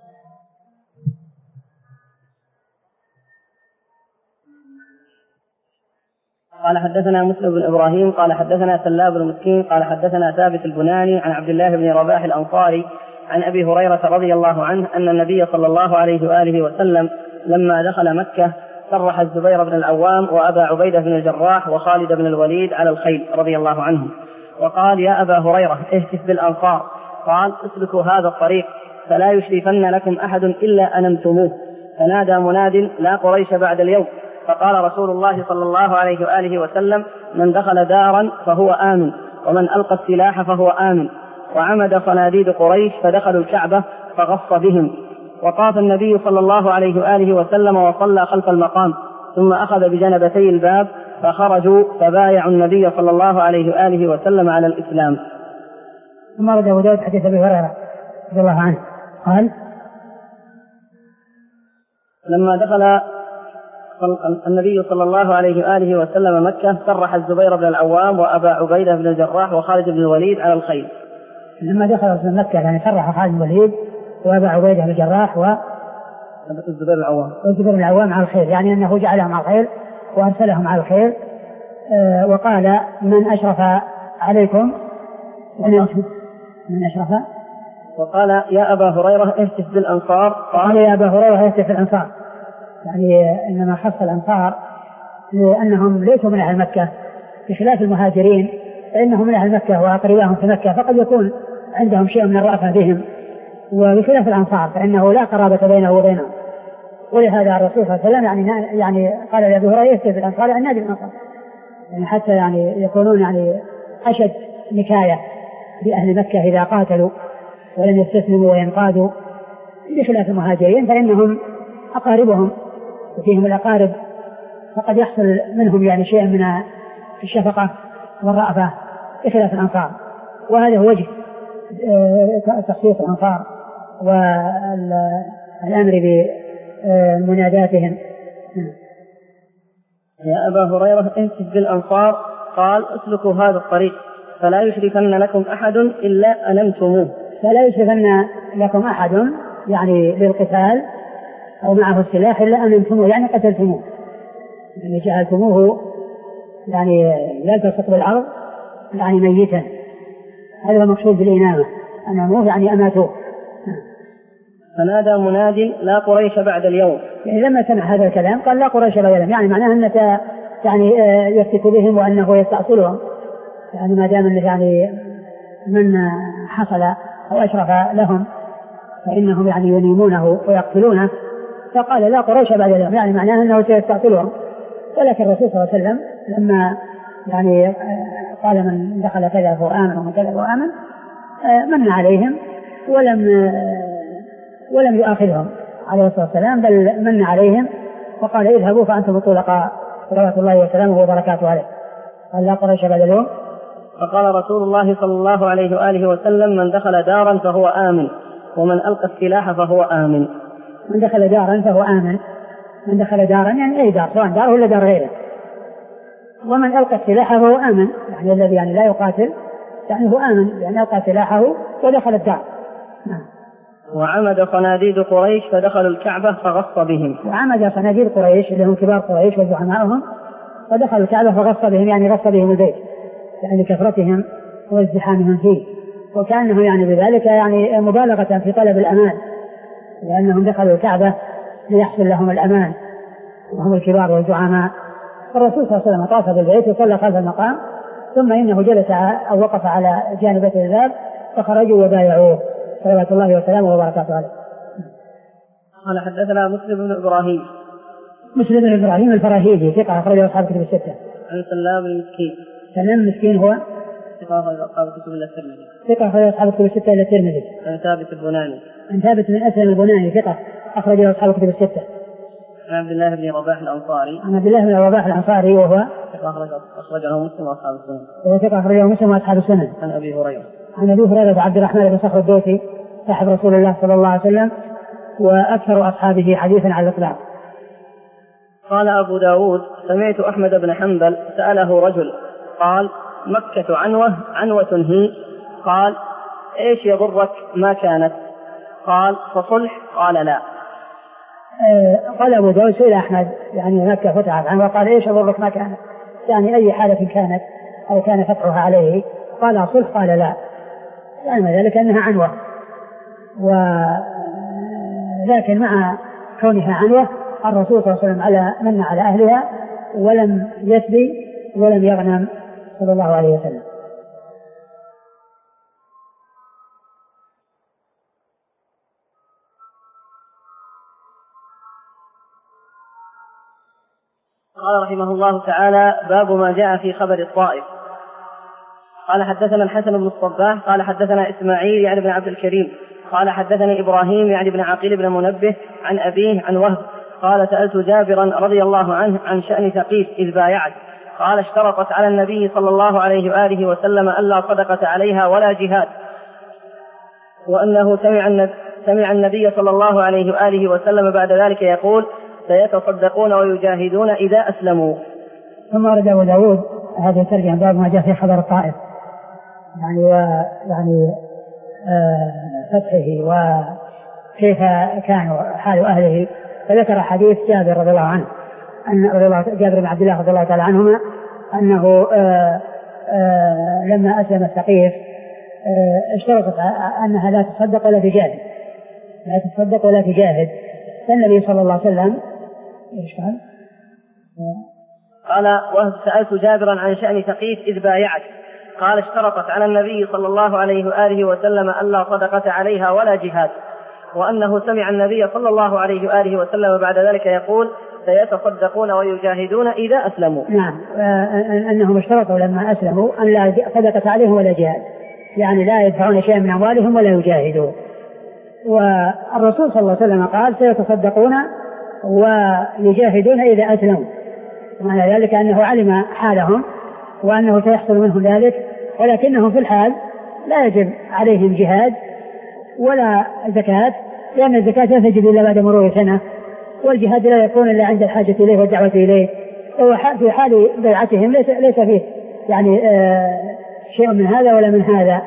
Speaker 1: قال حدثنا مسلم بن إبراهيم قال حدثنا سلاب بن مسكين قال حدثنا ثابت البناني عن عبد الله بن رباح الأنصاري عن أبي هريرة رضي الله عنه أن النبي صلى الله عليه وآله وسلم لما دخل مكة صرح الزبير بن العوام وأبا عبيدة بن الجراح وخالد بن الوليد على الخيل رضي الله عنهم، وقال يا أبا هريرة اهتف بالأنصار، قال اسلكوا هذا الطريق فلا يشرفن لكم أحد إلا أنمتموه. فنادى مناد لا قريش بعد اليوم، فقال رسول الله صلى الله عليه وآله وسلم من دخل دارا فهو آمن ومن ألقى السلاح فهو آمن. وعمد صناديد قريش فدخلوا الكعبة فغص بهم، وطاف النبي صلى الله عليه وآله وسلم وصلى خلف المقام، ثم أخذ بجنبتي الباب فخرجوا فبايعوا النبي صلى الله عليه وآله وسلم على الإسلام.
Speaker 2: ثم رد أبو داود حديث أبي هريرة رضي الله عنه قال
Speaker 1: لما دخل النبي صلى الله عليه وآله وسلم مكة صرح الزبير بن العوام وأبا عبيدة بن الجراح وخالد بن الوليد على الخيل.
Speaker 2: لما دخل مكة يعني صرح خالد بن الوليد وأبا عبيدة بن الجراح
Speaker 1: والزبير بن العوام
Speaker 2: والزبير بن العوام على الخيل، يعني أنه جعلهم على الخيل وأرسلهم على الخيل. آه وقال من أشرف عليكم من أشرف
Speaker 1: وقال يا أبا هريرة اهتف بالأنصار،
Speaker 2: قال يا أبا هريرة اهتف بالأنصار، يعني إنما خص الأنصار لأنهم ليسوا من أهل مكة بخلاف المهاجرين، فإنهم من أهل مكة وأقرباهم في مكة فقد يكون عندهم شيء من الرأفة بهم، وبخلاف الأنصار فإنه لا قرابة بينه وبينهم. ولهذا الرسول صلى الله عليه وسلم يعني يعني قال يا أبا هريرة اهتف بالأنصار عن نادي الأنصار، يعني حتى يعني يكونون يعني أشد نكاية بأهل مكة إذا قاتلوا ولم يستسلموا وينقادوا، بخلاف المهاجرين فإنهم أقاربهم وفيهم الأقارب فقد يحصل منهم يعني شيء من الشفقة والرأفة بخلاف الأنصار. وهذا هو وجه تخصيص الأنصار والأمر بمناداتهم.
Speaker 1: يا أبا هريرة اهتف بالأنصار قال اسلكوا هذا الطريق فلا يشركن لكم أحد إلا أنمتموه.
Speaker 2: فلا يشركن لكم أحد يعني للقتال أو معه السلاح إلا أنمتموه يعني قتلتموه، يعني جعلتموه يعني يلتصق بالأرض يعني ميتا، هذا المقصود بالإنامة، أنموه يعني أماتوه.
Speaker 1: فنادى مناد لا قريش بعد اليوم.
Speaker 2: يعني لما سمع هذا الكلام قال لا قريش بعد اليوم، يعني معناه أنك يعني يفتك بهم وأنه يستأصلهم، يعني ما دام يعني من حصل أو أشرف لهم فإنهم يعني ينيمونه ويقتلونه، فقال لا قريش بعد اليوم، يعني معناه أنه سيستأصلهم. ولكن الرسول صلى الله عليه وسلم لما يعني قال من دخل كذا فهو آمن ومن كذا فهو آمن من عليهم ولم ولم يؤاخذهم عليه الصلاة والسلام، بل من عليهم وقال اذهبوا فأنتم طلقاء صلوات الله وسلامه وبركاته عليه. قال لا قريش بعد اليوم.
Speaker 1: فقال رسول الله صلى الله عليه وآله وسلم من دخل دارا فهو آمن ومن ألقى السلاح فهو آمن.
Speaker 2: من دخل دارا فهو آمن، من دخل دارا يعني أي دار سواء دار ولا دار غيره، ومن ألقى السلاح فهو آمن يعني الذي يعني لا يقاتل يعني هو آمن يعني ألقى سلاحه ودخل الدار.
Speaker 1: وعمد صناديد قريش فدخلوا الكعبة فغص بهم.
Speaker 2: وعمد صناديد قريش اللي هم كبار قريش وزعمائهم فدخلوا الكعبة فغص بهم يعني غص بهم البيت يعني كثرتهم وازدحامهم فيه، وكانه يعني بذلك يعني مبالغة في طلب الأمان، لأنهم دخلوا الكعبة ليحصل لهم الأمان وهم الكبار والزعماء. فالرسول صلى الله عليه وسلم طاف بالبيت وصلى خلف المقام، ثم إنه جلس أو وقف على جانبة الباب فخرجوا وبايعوه صلوات الله وسلامه وبركاته عليه.
Speaker 1: قال حدثنا مسلم بن إبراهيم.
Speaker 2: مسلم بن إبراهيم الفراهيدي ثقة أخرجه أصحاب الكتب الستة.
Speaker 1: عن سلام المسكين.
Speaker 2: سلام المسكين هو
Speaker 1: ثقة أخرجه أصحاب الكتب إلا الترمذي.
Speaker 2: ثقة أخرجه أصحاب الكتب الستة إلا الترمذي.
Speaker 1: عن ثابت البناني.
Speaker 2: عن ثابت بن أسلم البناني ثقة أخرجه أصحاب الكتب الستة.
Speaker 1: عن عبد الله بن رباح الأنصاري.
Speaker 2: عن عبد الله بن رباح الأنصاري وهو
Speaker 1: ثقة أخرجه مسلم وأصحاب السنن.
Speaker 2: وهو ثقة أخرجه مسلم وأصحاب السنن.
Speaker 1: عن أبي هريرة.
Speaker 2: عن أبي هريرة عبد الرحمن بن صخر الدوسي صاحب رسول الله صلى الله عليه وسلم وأكثر أصحابه حديثا على الإطلاق.
Speaker 1: قال أبو داود سمعت أحمد بن حنبل سأله رجل قال مكة عنوة عنوة هي؟ قال إيش يضرك ما كانت؟ قال فصلح؟ قال لا.
Speaker 2: آه قال أبو داود سئل أحمد يعني مكة فتحت عنوة قال إيش يضرك ما كانت، يعني أي حالة كانت أو كان فتحها عليه، قال صلح؟ قال لا، يعني ذلك أنها عنوة، ولكن مع كونها عنوة الرسول صلى الله عليه وسلم على من على أهلها ولم يسبي ولم يغنم صلى الله عليه وسلم.
Speaker 1: قال رحمه الله تعالى باب ما جاء في خبر الطائف. قال حدثنا الحسن بن الصباح قال حدثنا إسماعيل يعني بن عبد الكريم قال حدثني إبراهيم يعني بن عقيل بن منبه عن أبيه عن وهب قال سألت جابرا رضي الله عنه عن شأن ثقيف إذ بايعت، قال اشترطت على النبي صلى الله عليه وآله وسلم ألا صدقة عليها ولا جهاد، وأنه سمع سمع النبي صلى الله عليه وآله وسلم بعد ذلك يقول سيتصدقون ويجاهدون إذا أسلموا.
Speaker 2: ثم ورد أبو داود هذا الترجمة باب ما جاء في خبر الطائف يعني ويعني آه فتحه وكيف كانوا حال أهله، فذكر حديث جابر رضي الله عنه أن رضي الله جابر بن عبد الله رضي الله تعالى عنهما أنه آآ آآ لما أسلم الثقيف اشترطت أنها لا تصدق ولا تجاهد، لا تصدق ولا تجاهد، فالنبي صلى الله عليه وسلم
Speaker 1: قال وهب سألت جابرا عن شأن ثقيف إذ بايعت، قال اشترطت على النبي صلى الله عليه وآله وسلم ألا صدقة عليها ولا جهاد، وأنه سمع النبي صلى الله عليه وآله وسلم بعد ذلك يقول سيتصدقون ويجاهدون إذا أسلموا.
Speaker 2: نعم، أنهم اشترطوا لما أسلموا أن لا صدقة عليهم ولا جهاد، يعني لا يدفعون شيئا من أموالهم ولا يجاهدون. والرسول صلى الله عليه وسلم قال سيتصدقون ويجاهدون إذا أسلموا، معنى ذلك أنه علم حالهم وأنه سيحصل منهم ذلك، ولكنهم في الحال لا يجب عليهم جهاد ولا زكاة، لأن الزكاة لا تجب إلا بعد مرور سنة، والجهاد لا يكون إلا عند الحاجة إليه والدعوة إليه، وهو في حال بيعتهم ليس, ليس فيه يعني شيء من هذا ولا من هذا.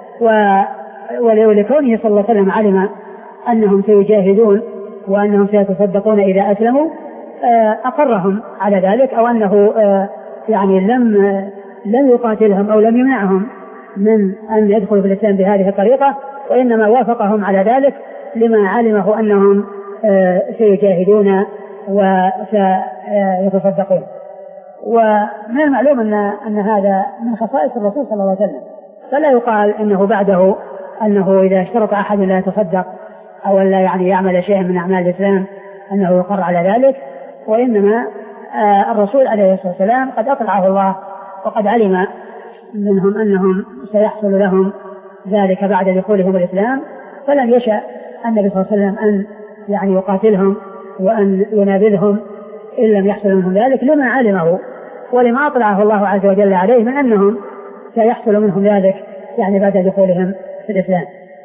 Speaker 2: ولكونه صلى الله عليه وسلم علم أنهم سيجاهدون وأنهم سيتصدقون إذا أسلموا أقرهم على ذلك، أو أنه يعني لم لم يقاتلهم أو لم يمنعهم من أن يدخلوا في الإسلام بهذه الطريقة، وإنما وافقهم على ذلك لما علمه أنهم سيجاهدون وسيتصدقون. ومن المعلوم أن, أن هذا من خصائص الرسول صلى الله عليه وسلم، فلا يقال أنه بعده أنه إذا اشترط أحد لا يتصدق أو لا يعني يعمل شيئا من أعمال الإسلام أنه يقر على ذلك، وإنما الرسول عليه الصلاة والسلام قد أطلعه الله وقد علم منهم أنهم سيحصل لهم ذلك بعد دخولهم الإسلام، فلم يشأ النبي صلى الله عليه وسلم أن يعني يقاتلهم وأن ينابذهم إن لم يحصل منهم ذلك، لما علمه ولما أطلعه الله عز وجل عليه من أنهم سيحصل منهم ذلك يعني بعد دخولهم في الإسلام.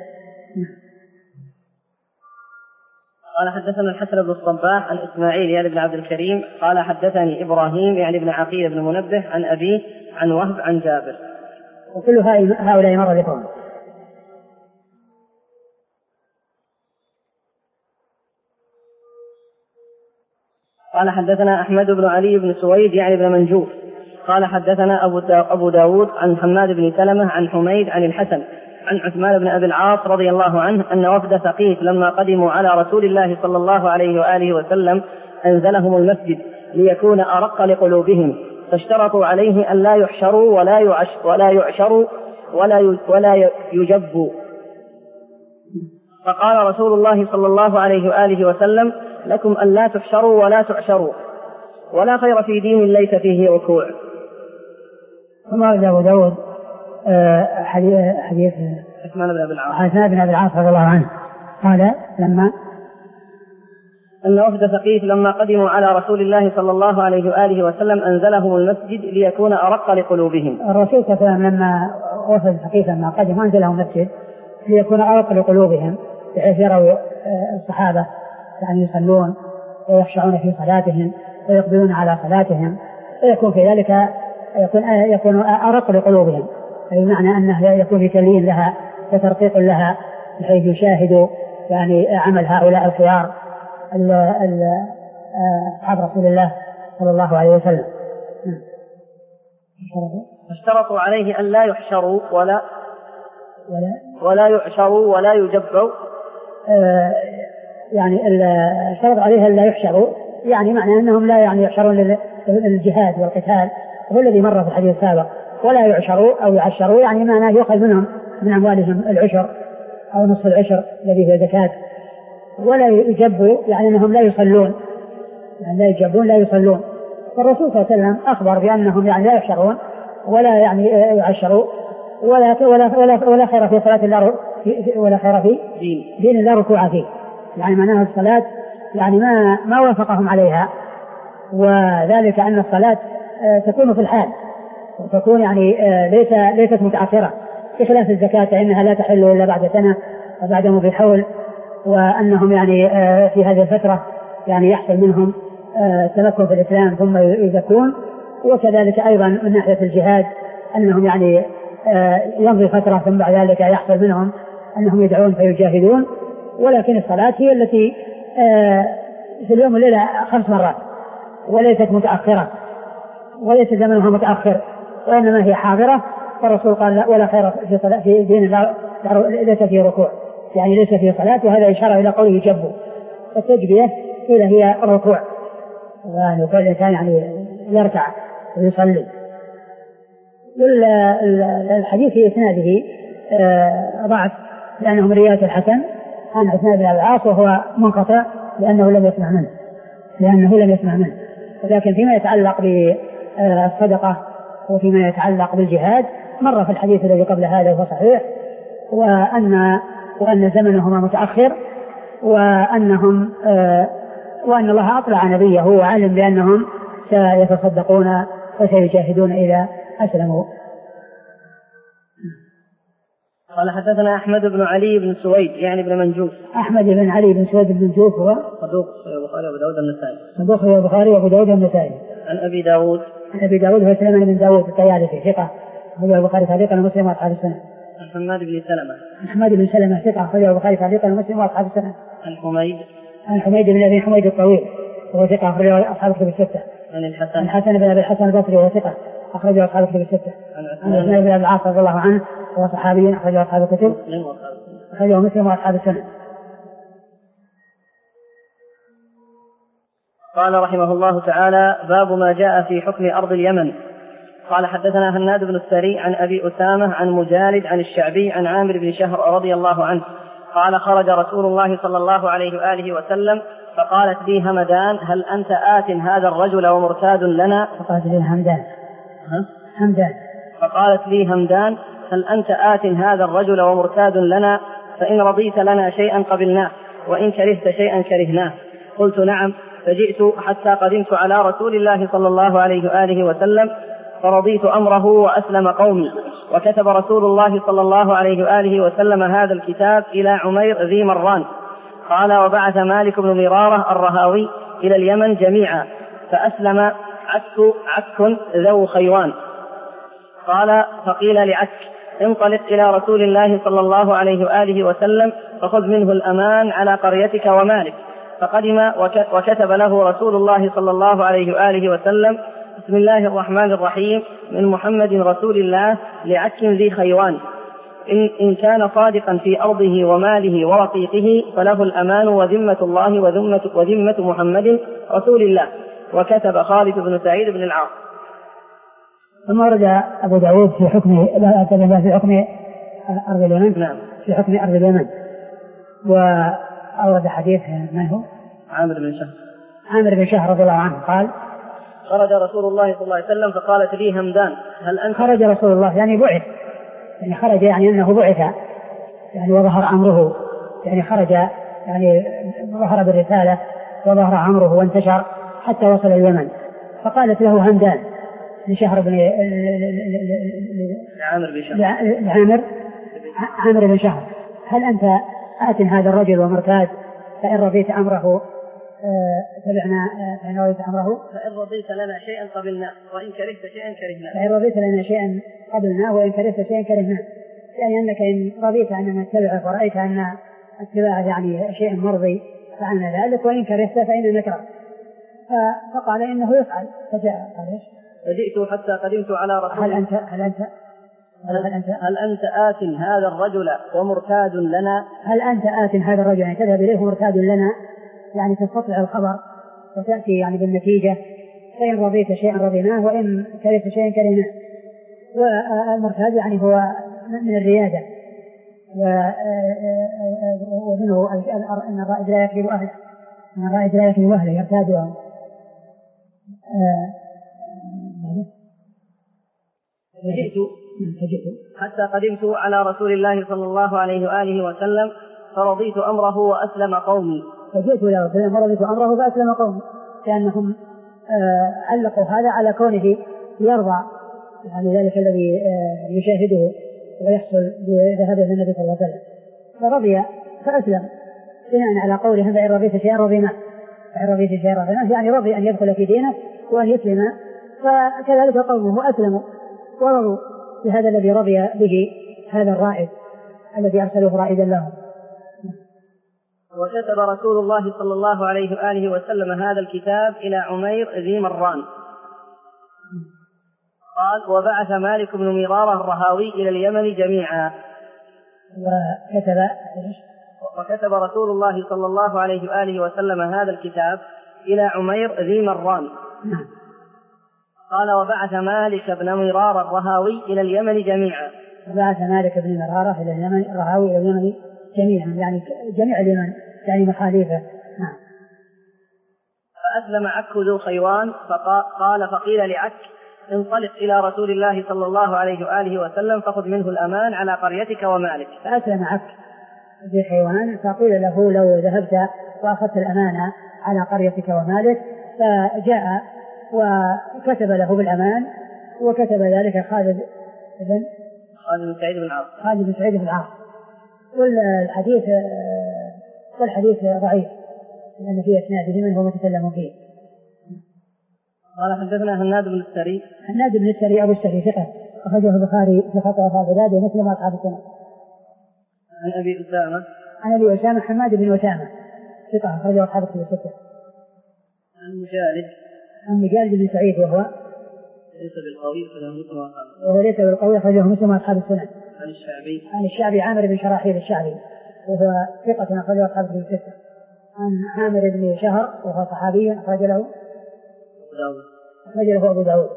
Speaker 1: قال حدثنا الحسن بن الصباح عن إسماعيل يعني بن عبد الكريم قال حدثني إبراهيم يعني بن عقيل بن منبه عن أبيه عن وهب عن جابر.
Speaker 2: وكل هؤلاء مرة ذكرهم.
Speaker 1: قال حدثنا أحمد بن علي بن سويد يعني بن منجوف قال حدثنا أبو داود عن حماد بن سلمة عن حميد عن الحسن عن عثمان بن أبي العاص رضي الله عنه أن وفد ثقيف لما قدموا على رسول الله صلى الله عليه وآله وسلم أنزلهم المسجد ليكون أرق لقلوبهم، فاشترطوا عليه أن لا يحشروا ولا يعش ولا يعشروا ولا ولا يجبوا، فقال رسول الله صلى الله عليه وآله وسلم لكم أن لا تحشروا ولا تعشروا ولا خير في دين ليس فيه ركوع.
Speaker 2: ثم أبو داود حديث حديث
Speaker 1: عثمان بن أبي العاص
Speaker 2: عثمان بن أبي العاص رضي الله عنه قال لما
Speaker 1: أن وفد ثقيف لما قدموا على رسول الله صلى الله عليه وآله وسلم أنزلهم المسجد ليكون أرق لقلوبهم.
Speaker 2: الرسول صلى الله عليه وسلم لما وفد ثقيف لما قدموا أنزلهم المسجد ليكون أرق لقلوبهم، بحيث يروا الصحابة يعني يصلون ويخشعون في صلاتهم ويقبلون على صلاتهم، ويكون في ذلك يكون يكون أرق لقلوبهم، بمعنى أنه يكون في تليين لها وترقيق لها، بحيث يشاهدوا يعني عمل هؤلاء الخيار أصحاب رسول الله صلى الله عليه وسلم.
Speaker 1: اشترطوا عليه أن لا يحشروا ولا
Speaker 2: ولا
Speaker 1: ولا يعشروا ولا يجبوا،
Speaker 2: آه يعني اشترط عليه أن لا يحشروا، يعني معنى أنهم لا يعني يحشرون للجهاد والقتال، هو الذي مر في الحديث السابق، ولا يعشروا أو يعشروا يعني معناه يؤخذ منهم من أموالهم العشر أو نصف العشر الذي هو زكاة، ولا يجبوا يعني أنهم لا يصلون، يعني لا يجبون لا يصلون. فالرسول صلى الله عليه وسلم أخبر بأنهم يعني لا يحشرون ولا يعني يعشروا ولا ولا ولا, ولا خير في صلاة الله ولا خير في دين لا ركوع فيه، يعني معناها الصلاة يعني ما ما وافقهم عليها، وذلك أن الصلاة تكون في الحال وتكون يعني ليس ليست متأخرة، بخلاف الزكاة فإنها لا تحل إلا بعد سنة وبعد مضي حول، وأنهم يعني في هذه الفترة يعني يحصل منهم تمكن في الإسلام ثم يزكون. وكذلك أيضا من ناحية الجهاد أنهم يعني يمضي فترة ثم بعد ذلك يحصل منهم أنهم يدعون فيجاهدون، ولكن الصلاة هي التي في اليوم والليلة خمس مرات وليست متأخرة وليس زمنها متأخر، وإنما هي حاضرة. فالرسول قال لا ولا خير في صلاة في دين لا ليس فيه ركوع، يعني ليس فيه صلاة، وهذا إشارة إلى قوله جبوا، والتجبية إلى هي الركوع، يعني كل إنسان يعني يركع ويصلي. الحديث في إسناده ضعف لأنه من رواية الحسن عن عثمان بن أبي العاص وهو منقطع لأنه لم يسمع منه لأنه لم يسمع منه ولكن فيما يتعلق بالصدقة وفيما يتعلق بالجهاد مر في الحديث الذي قبل هذا وهو صحيح، وأن وأن زمنهما متأخر، وأنهم وأن الله أطلع نبيه وعلم بأنهم سيتصدقون وسيجاهدون إذا أسلموا.
Speaker 1: قال حدثنا أحمد بن علي بن سويد يعني بن منجوف.
Speaker 2: أحمد بن علي بن سويد بن منجوف هو
Speaker 1: صدوق البخاري وأبو داود النسائي.
Speaker 2: صدوق البخاري وأبو داود النسائي.
Speaker 1: عن أبي داود
Speaker 2: عن أبي داود هو سليمان بن داود الطيالسي ثقة أخرجه البخاري تعليقا ومسلم وأصحاب السنة.
Speaker 1: عن حماد بن سلمة
Speaker 2: عن حماد بن سلمة ثقة أخرجه البخاري تعليقا ومسلم وأصحاب السنة.
Speaker 1: عن حميد
Speaker 2: عن حميد بن أبي حميد الطويل وهو ثقة أخرجه أصحاب الكتب الستة.
Speaker 1: عن الحسن
Speaker 2: عن الحسن بن أبي الحسن البصري وهو ثقة أخرجه أصحاب الكتب الستة. عن عثمان بن أبي العاص رضي الله عنه وهو صحابي أخرجه أصحاب الكتب أخرجه مسلم وأصحاب السنة.
Speaker 1: قال رحمه الله تعالى: باب ما جاء في حكم أرض اليمن. قال حدثنا هناد بن السري عن أبي أسامة عن مجالد عن الشعبي عن عامر بن شهر رضي الله عنه قال: خرج رسول الله صلى الله عليه وآله وسلم فقالت لي همدان: هل أنت آت هذا الرجل ومرتاد لنا؟
Speaker 2: فقالت لي همدان همدان
Speaker 1: فقالت لي همدان: هل أنت آت هذا الرجل ومرتاد لنا؟ فإن رضيت لنا شيئا قبلناه وإن كرهت شيئا كرهناه. قلت: نعم. فجئت حتى قدمت على رسول الله صلى الله عليه وآله وسلم فرضيت أمره وأسلم قومي. وكتب رسول الله صلى الله عليه وآله وسلم هذا الكتاب إلى عمير ذي مران. قال: وبعث مالك بن مرارة الرهاوي إلى اليمن جميعا فأسلم عك عك ذو خيوان. قال: فقيل لعك: انطلق إلى رسول الله صلى الله عليه وآله وسلم فخذ منه الأمان على قريتك ومالك. فقدم وكتب له رسول الله صلى الله عليه وآله وسلم: بسم الله الرحمن الرحيم، من محمد رسول الله لعك ذي خيوان، إن, إن كان صادقا في أرضه وماله ورقيقه فله الأمان وذمة الله وذمة, وذمة محمد رسول الله. وكتب خالد بن سعيد بن العاص.
Speaker 2: ثم ورد أبو داود في حكم في حكم أرض اليمن.
Speaker 1: نعم.
Speaker 2: في حكم أرض اليمن. وأورد حديث من هو؟
Speaker 1: عامر بن شهر.
Speaker 2: عامر بن شهر رضي الله عنه قال:
Speaker 1: خرج رسول الله صلى الله عليه وسلم فقالت لي همدان: هل أنت؟
Speaker 2: خرج رسول الله يعني بعث، يعني خرج يعني أنه بعث، يعني وظهر أمره، يعني خرج يعني ظهر بالرسالة وظهر أمره وانتشر حتى وصل اليمن. فقالت له همدان لشهر بن
Speaker 1: عامر بن شهر
Speaker 2: عامر عامر بن شهر: هل أنت آت هذا الرجل ومرتاد؟ فإن رضيت أمره تبعنا، فإن رضيت أمره
Speaker 1: فإن رضيت لنا شيئا قبلناه وإن كرهت شيئا كرهناه.
Speaker 2: فإن رضيت لنا شيئا قبلناه وإن كرهت شيئا كرهناه، يعني أنك إن رضيت أننا نتبعك ورأيت أن اتباعه يعني شيء مرضي فعلنا ذلك، وإن كرهت فإننا نكره. فقال إنه يفعل. فجاء قال إيش؟
Speaker 1: فجئت حتى قدمت على رسول.
Speaker 2: هل أنت هل أنت
Speaker 1: هل أنت هل أنت آت هذا الرجل ومرتاد لنا؟
Speaker 2: هل أنت آت هذا الرجل يعني تذهب إليه مرتاد لنا، يعني تستطلع الخبر وتأتي يعني بالنتيجة. فإن رضيت شيئا رضيناه وإن كرهت شيئا كرهناه. والمرتاد يعني هو من الريادة، ومنه أن الرائد لا يكذب أهله، أن الرائد لا يكذب أهله يرتادهم.
Speaker 1: فجئت حتى قدمت على رسول الله صلى الله عليه وآله وسلم فرضيت أمره وأسلم قومي.
Speaker 2: فجئت إلى رسول الله فرضيت أمره فأسلم قومي، لأنهم علقوا هذا على كونه يرضى يعني ذلك الذي يشاهده ويحصل بذهابه النبي صلى الله عليه وسلم، فرضي فأسلم بناء على قوله: فإن رضيت شيئا رضيناه، فإن رضيت شيئا رضيناه، يعني رضي أن يدخل في دينه وأن يسلم. فكذلك قومه أسلموا ورضوا بهذا الذي رضي به هذا الرائد الذي أرسله رائدا لهم.
Speaker 1: وكتب رسول الله صلى الله عليه وآله وسلم هذا الكتاب إلى عمير ذي مران. قال: وبعث مالك بن مرارة الرهاوي إلى اليمن جميعا.
Speaker 2: وكتب
Speaker 1: وكتب رسول الله صلى الله عليه وآله وسلم هذا الكتاب إلى عمير ذي مران. قال: وبعث مالك بن مرارة الرهاوي إلى اليمن جميعا.
Speaker 2: وبعث مالك بن مرارة إلى اليمن الرهاوي إلى اليمن جميعا، يعني جميع اليمن، يعني مخالفة. نعم.
Speaker 1: فأسلم عك ذو خيوان. فقال: فقيل لعك: انطلق إلى رسول الله صلى الله عليه وآله وسلم فخذ منه الأمان على قريتك ومالك.
Speaker 2: فأسلم عك ذو خيوان، فقيل له: لو ذهبت وأخذت الأمانة على قريتك ومالك. فجاء وكتب له بالأمان، وكتب ذلك خالد بن
Speaker 1: خالد بن سعيد بن العاص.
Speaker 2: خالد بن سعيد بن العاص. والحديث والحديث ضعيف لأن فيه إسناده من هو متكلم فيه.
Speaker 1: قال حدثنا هناد بن السري.
Speaker 2: هناد بن السري أبو السري ثقة أخرجه البخاري في خطأ العباد ومسلم أصحاب السنة.
Speaker 1: عن أبي أسامة.
Speaker 2: عن أبي أسامة حماد بن أسامة ثقة أخرجه أصحاب الستة.
Speaker 1: عن مجالد.
Speaker 2: عن مجالد بن سعيد وهو
Speaker 1: ليس بالقوي أخرجه مسلم وأصحاب السنة.
Speaker 2: وهو ليس بالقوي أخرجه مسلم وأصحاب السنة.
Speaker 1: عن الشعبي.
Speaker 2: عن الشعبي عامر بن شراحيل الشعبي وهو ثقة أخرجه أصحاب الستة. عن عامر بن شهر وهو صحابي أخرج له
Speaker 1: أبو داود.
Speaker 2: أخرج له أبو داود.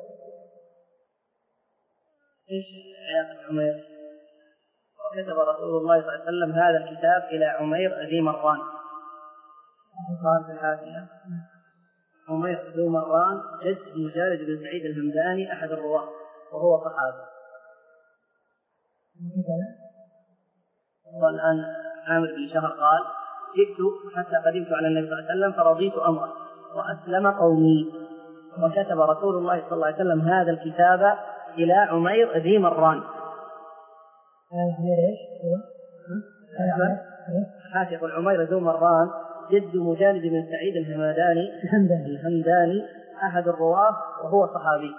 Speaker 1: إيش علاقة عمير؟ وكتب رسول الله صلى الله عليه وسلم هذا الكتاب إلى عمير ذي مران. قال في الحاشية عمير ذو مران جد مجالد بن سعيد الهمداني أحد الرواة وهو صحابي. والآن عامر بن شهر قال جئت حتى قدمت على النبي صلى الله عليه وسلم فرضيت أمره وأسلم قومي. وكتب رسول الله صلى الله عليه وسلم هذا الكتاب إلى عمير ذي مران. حاشية عمير ذو مران جد مجالد بن سعيد الهمداني الهمداني أحد الرواة وهو صحابي.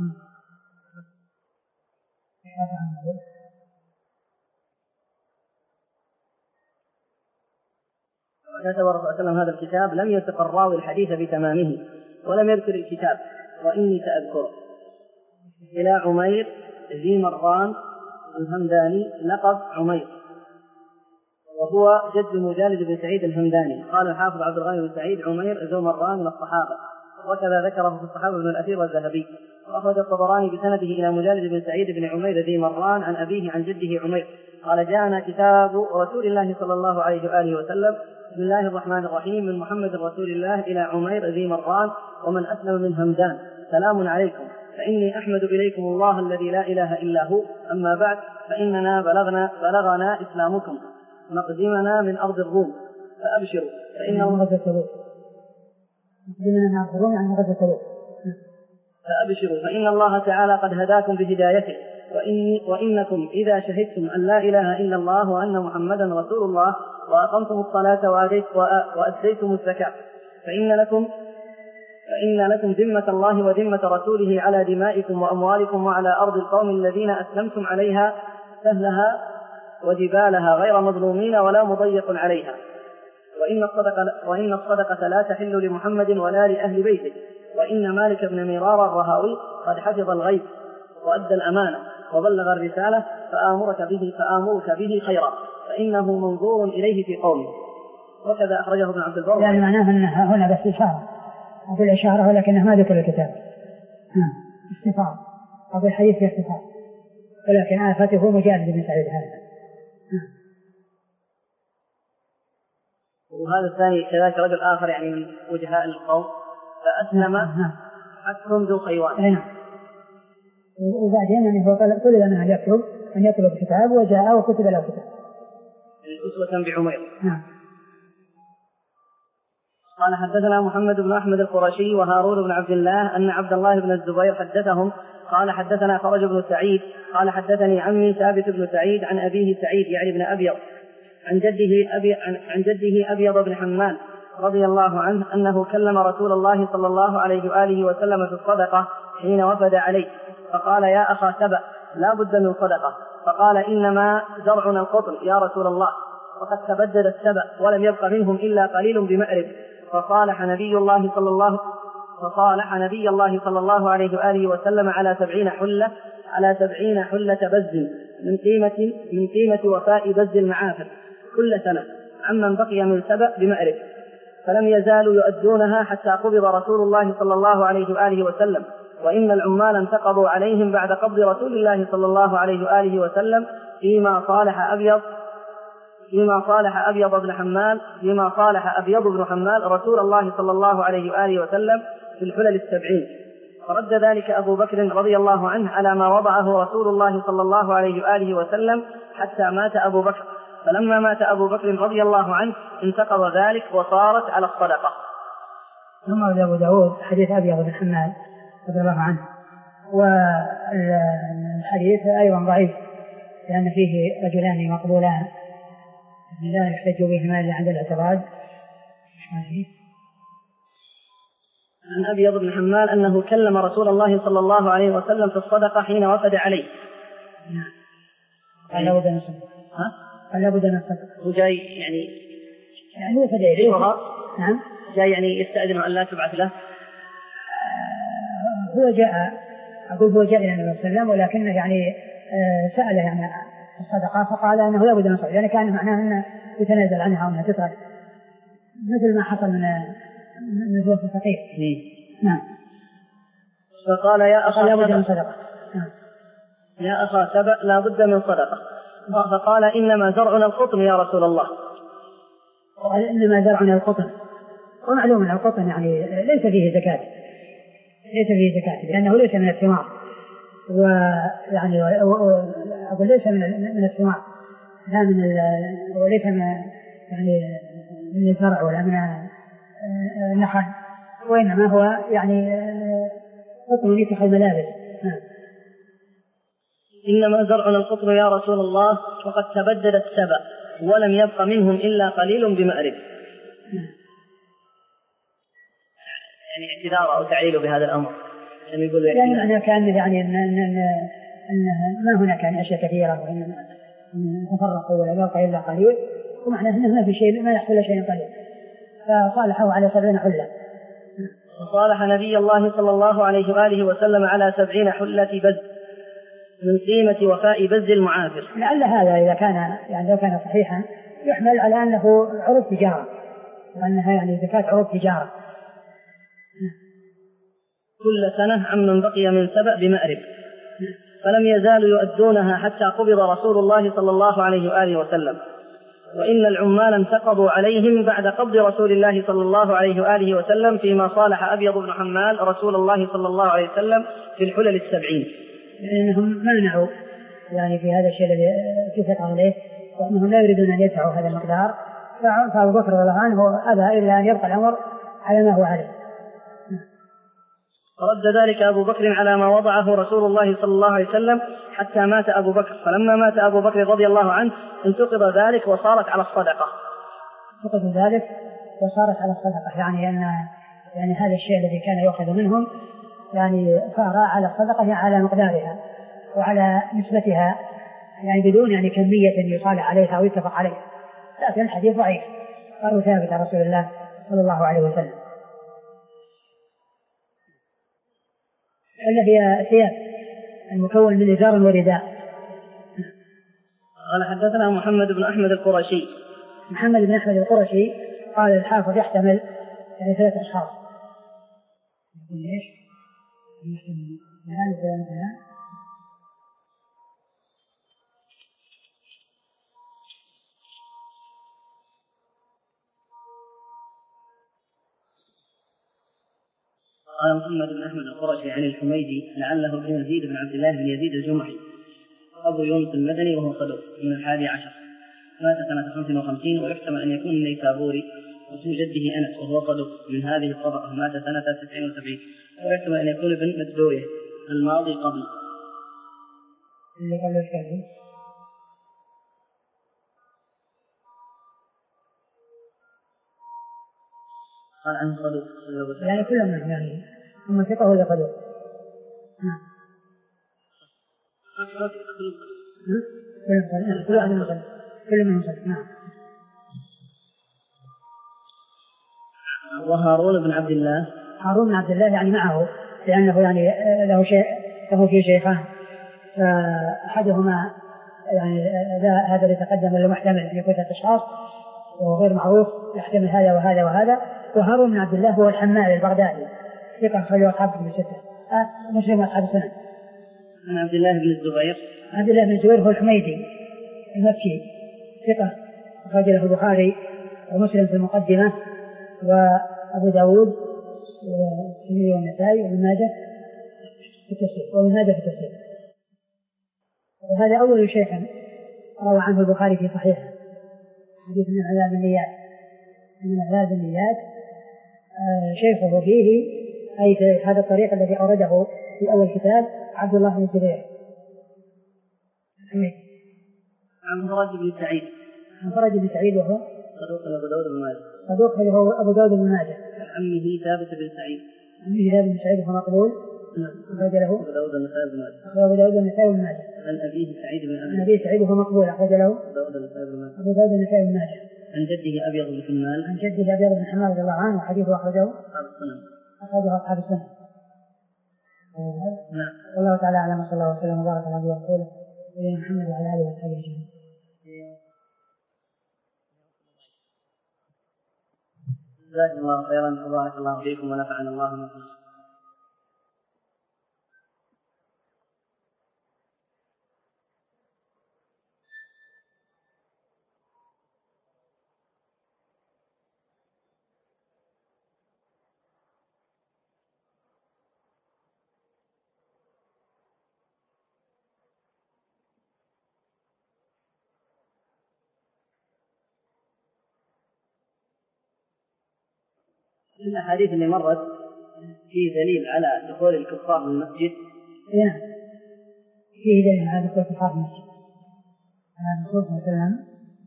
Speaker 1: كتب الرسول صلى الله عليه وسلم هذا الكتاب لم يثق الراوي الحديث بتمامه ولم يذكر الكتاب وإني سأذكره إلى عمير ذي مران الهمداني لقب عمير وهو جد مجالد بن سعيد الهمداني. قال الحافظ عبد الغني بن سعيد عمير ذو مران من الصحابة وكذا ذكره في الصحابة ابن الأثير والذهبي. وأخرج الطبراني بسنده إلى مجالد بن سعيد بن عمير ذي مران عن أبيه عن جده عمير قال جاءنا كتاب رسول الله صلى الله عليه وآله وسلم بسم الله الرحمن الرحيم من محمد رسول الله إلى عمير ذي مران ومن أسلم من همدان سلام عليكم فإني أحمد إليكم الله الذي لا إله إلا هو أما بعد فإننا بلغنا, بلغنا إسلامكم مقدمنا من أرض الروم فأبشروا فإن فأبشروا فإن الله تعالى قد هداكم بهدايته وإني وإنكم إذا شهدتم أن لا إله إلا الله وأن محمدا رسول الله وأقمتم الصلاة وأديتم الزكاة فإن لكم فإن لكم ذمة الله وذمة رسوله على دمائكم وأموالكم وعلى أرض القوم الذين أسلمتم عليها سهلها وجبالها غير مظلومين ولا مضيق عليها وإن الصدقة, وإن الصدقة لا تحل لمحمد ولا لأهل بيته وإن مالك بن ميرار الرهاوي قد حفظ الغيب وأدى الأمانة وبلغ الرسالة فآمرك به, فآمرك به خيرا فإنه منظور إليه في قومه. وكذا أخرجه ابن عبد البر.
Speaker 2: يعني معناه أنها هنا بس إشارة أقول إشارة ولكنه ما ذكر الكتاب استفاض أقول الحديث في استفاض ولكن آفته مجالد بن سعيد هذا.
Speaker 1: وهذا الثاني كذلك رجل آخر يعني من وجهاء القوم فأسلم حكم ذو خيوان.
Speaker 2: وبعدين يعني هو طلب منه أن يكتب أن يطلب كتاب وجاء وكتب له كتاب
Speaker 1: أسوة بعمير.
Speaker 2: نعم.
Speaker 1: قال حدثنا محمد بن أحمد القرشي وهارون بن عبد الله أن عبد الله بن الزبير حدثهم قال حدثنا خرج بن سعيد قال حدثني عمي ثابت بن سعيد عن أبيه سعيد يعني بن أبيض عن جده أبي عن, عن جده أبيض بن حمال رضي الله عنه أنه كلم رسول الله صلى الله عليه وآله وسلم في الصدقة حين وفد عليه فقال يا أخا سبأ لا بد من صدقة فقال إنما زرعنا القطن يا رسول الله وقد تبدد السبأ ولم يبق منهم إلا قليل بمأرب فصالح نبي الله صلى الله فصالح نبي الله صلى الله عليه وآله وسلم على سبعين حلة على سبعين حلة بز من قيمة من قيمة وفاء بز المعافر كل سنة عمن بقي من سبأ بمأرب فلم يزالوا يؤدونها حتى قبض رسول الله صلى الله عليه وآله وسلم وإن العمال انتقضوا عليهم بعد قبض رسول الله صلى الله عليه وآله وسلم فيما صالح أبيض فيما صالح أبيض بن حمال فيما صالح أبيض بن حمال رسول الله صلى الله عليه وآله وسلم في الحلل السبعين فرد ذلك أبو بكر رضي الله عنه على ما وضعه رسول الله صلى الله عليه وآله وسلم حتى مات أبو بكر فلما مات أبو بكر رضي الله عنه انتقض ذلك وصارت على الصدقة.
Speaker 2: ثم أبو داود حديث أبيض بن حمال رضي الله عنه والحديث أيضا ضعيف لأن فيه رجلان مقبولان لا يحتج بهما إلا عند الاعتراض.
Speaker 1: عن أبيض بن حمال أنه كلم رسول الله صلى الله عليه وسلم في الصدقة حين وفد عليه.
Speaker 2: نعم. قال لابد من الصدقة.
Speaker 1: ها؟
Speaker 2: قال لابد من الصدقة.
Speaker 1: وجاي يعني
Speaker 2: يعني وفد عليه. نعم.
Speaker 1: جاي يعني يستأذن أن لا تبعث له.
Speaker 2: آه هو جاء أقول هو جاء إلى النبي صلى الله عليه وسلم ولكنه يعني آه سأله يعني الصدقة فقال أنه لابد من الصدقة يعني كان معناه أنه يتنازل عنها وأنها تترك مثل ما حصل من من زوج الفقير. نعم.
Speaker 1: فقال يا أخا
Speaker 2: لا بد من صدقة. نعم.
Speaker 1: يا أخا سبأ لا بد من صدقة. فقال إنما زرعنا القطن يا رسول الله.
Speaker 2: قال إنما زرعنا القطن ومعلوم أن القطن يعني ليس فيه زكاة ليس فيه زكاة لأنه ليس من الثمار ويعني أقول ليس من من الثمار لا من وليس من يعني من الزرع ولا من النخل وإنما هو يعني قطن يتخذ ملابس.
Speaker 1: إنما زرعنا القطن يا رسول الله وقد تبددت سبأ ولم يبق منهم إلا قليل بمأرب. يعني اعتذار أو تعليل بهذا الأمر يعني يقول
Speaker 2: يعني معنى كان يعني أن أن أن ما هناك يعني أشياء كثيرة وأن تفرقوا ولا يبقى إلا قليل ومعنى أنه ما في شيء ما يحصل شيء قليل فصالحوا على سبعين حلة.
Speaker 1: وصالح نبي الله صلى الله عليه وآله وسلم على سبعين حلة بز من قيمة وفاء بز المعافر.
Speaker 2: لعل هذا إذا كان يعني لو كان صحيحا يحمل على أنه عروض تجارة وأنها يعني زكاة عروض تجارة.
Speaker 1: كل سنة عمن بقي من سبأ بمأرب فلم يزالوا يؤدونها حتى قبض رسول الله صلى الله عليه وآله وسلم وإن العمال انتقضوا عليهم بعد قبض رسول الله صلى الله عليه وآله وسلم فيما صالح أبيض بن حمال رسول الله صلى الله عليه وسلم في الحلل السبعين
Speaker 2: لأنهم منعوا يعني في هذا الشيء الذي اتفق عليه وأنهم لا يريدون أن يدفعوا هذا المقدار فأبو بكر رضي الله عنه أبى إلا أن يبقى الأمر على ما هو عليه.
Speaker 1: رد ذلك أبو بكر على ما وضعه رسول الله صلى الله عليه وسلم حتى مات أبو بكر فلما مات أبو بكر رضي الله عنه انتقض ذلك وصارت على الصدقة.
Speaker 2: انتقض ذلك وصارت على الصدقة يعني أن يعني هذا الشيء الذي كان يؤخذ منهم يعني صار على الصدقة على مقدارها وعلى نسبتها يعني بدون يعني كمية يصالح عليها أو يتفق عليها لكن الحديث ضعيف قالوا ثابت عن رسول الله صلى الله عليه وسلم. إلا هي ثياب المكون من إزار ورداء.
Speaker 1: قال حدثنا محمد بن أحمد القرشي.
Speaker 2: محمد بن أحمد القرشي قال الحافظ يحتمل يعني ثلاث أشخاص. ليش؟ يحتمل فلان وفلان وفلان.
Speaker 1: قال محمد بن أحمد القرشي عن الحميدي لعله ابن يزيد بن عبد الله بن يزيد الجمحي أبو يونس المدني وهو صدوق من الحادي عشر مات سنة خمس وخمسين ويحتمل أن يكون النيسابوري واسم جده أنس وهو صدوق من هذه الطبقة مات سنة تسعين وسبعين ويحتمل أن يكون ابن متدويه الماضي قبل.
Speaker 2: اللي قال له شيء
Speaker 1: قال عنه صدوق
Speaker 2: يعني كل من يعني هم ثقة ولا صدوق. نعم. كل واحد من صدوق كل من صدوق. نعم.
Speaker 1: وهارون بن عبد الله
Speaker 2: هارون بن عبد الله يعني معه لأنه يعني له شيء له في شيخان فأحدهما يعني هذا اللي تقدم له محتمل أن يكون ثلاثة أشخاص وغير معروف يحتمل هذا وهذا وهذا. وهارون بن عبد الله هو الحمال البغدادي ثقة أخرجه أصحاب كتب الستة آه مسلم أصحاب السنن.
Speaker 1: عن عبد الله بن الزبير
Speaker 2: عبد الله بن الزبير هو الحميدي المكي ثقة أخرج له البخاري ومسلم في المقدمة وأبو داود والترمذي والنسائي وابن ماجه في التفسير وابن ماجه في التفسير. وهذا أول شيخ روى عنه البخاري في صحيحه حديث من عذاب النيات من عذاب النيات آه شيخه فيه أي في هذا الطريق الذي أورده في أول كتاب عبد الله بن الزبير.
Speaker 1: عن فرج بن سعيد
Speaker 2: عن فرج بن سعيد وهو
Speaker 1: صدوق أبو داود بن ماجه
Speaker 2: صدوق هو أبو داود بن ماجه
Speaker 1: عن عمه ثابت بن سعيد
Speaker 2: عن هلال بن سعيد فهو مقبول. أخرج له
Speaker 1: أبو داود النسائي بن ماجه.
Speaker 2: أبو داود النسائي بن ماجه.
Speaker 1: عن أبيه سعيد بن
Speaker 2: عن أبي سعيد فهو مقبول. أخرج له
Speaker 1: أبو داود النسائي بن ماجه.
Speaker 2: أبو داود النسائي بن ماجه.
Speaker 1: عن جده أبيض بن حمال.
Speaker 2: عن جده أبيض بن حمال رضي الله عنه وحديثه أخرجه
Speaker 1: أصحاب السنن.
Speaker 2: أخرجه أصحاب السنن.
Speaker 1: نعم.
Speaker 2: والله تعالى أعلم، صلى الله وسلم وبارك على نبينا ورسوله نبينا محمد وعلى آله وصحبه أجمعين.
Speaker 1: جزاكم الله خيرا وبارك الله فيكم ونفعنا الله بكم. الأحاديث اللي مرت فيه دليل على دخول الكفار المسجد.
Speaker 2: نعم فيه دليل على دخول الكفار المسجد. الرسول صلى الله عليه وسلم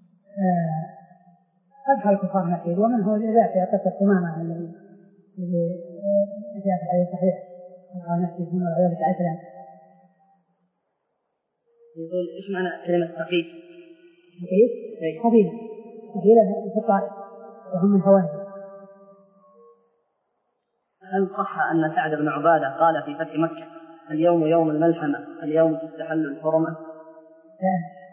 Speaker 2: أدخل الكفار المسجد، ومن هو ذاك قصة تماما الذي جاء في الحديث الصحيح قال المسجد هنا وعلى ذلك عشرا.
Speaker 1: يقول إيش معنى كلمة ثقيل؟
Speaker 2: ثقيل قبيلة قبيلة في الطائف وهم من هوازن.
Speaker 1: هل صح أن سعد بن عبادة قال في فتح مكة اليوم يوم الملحمة اليوم تستحل الحرمة؟
Speaker 2: لا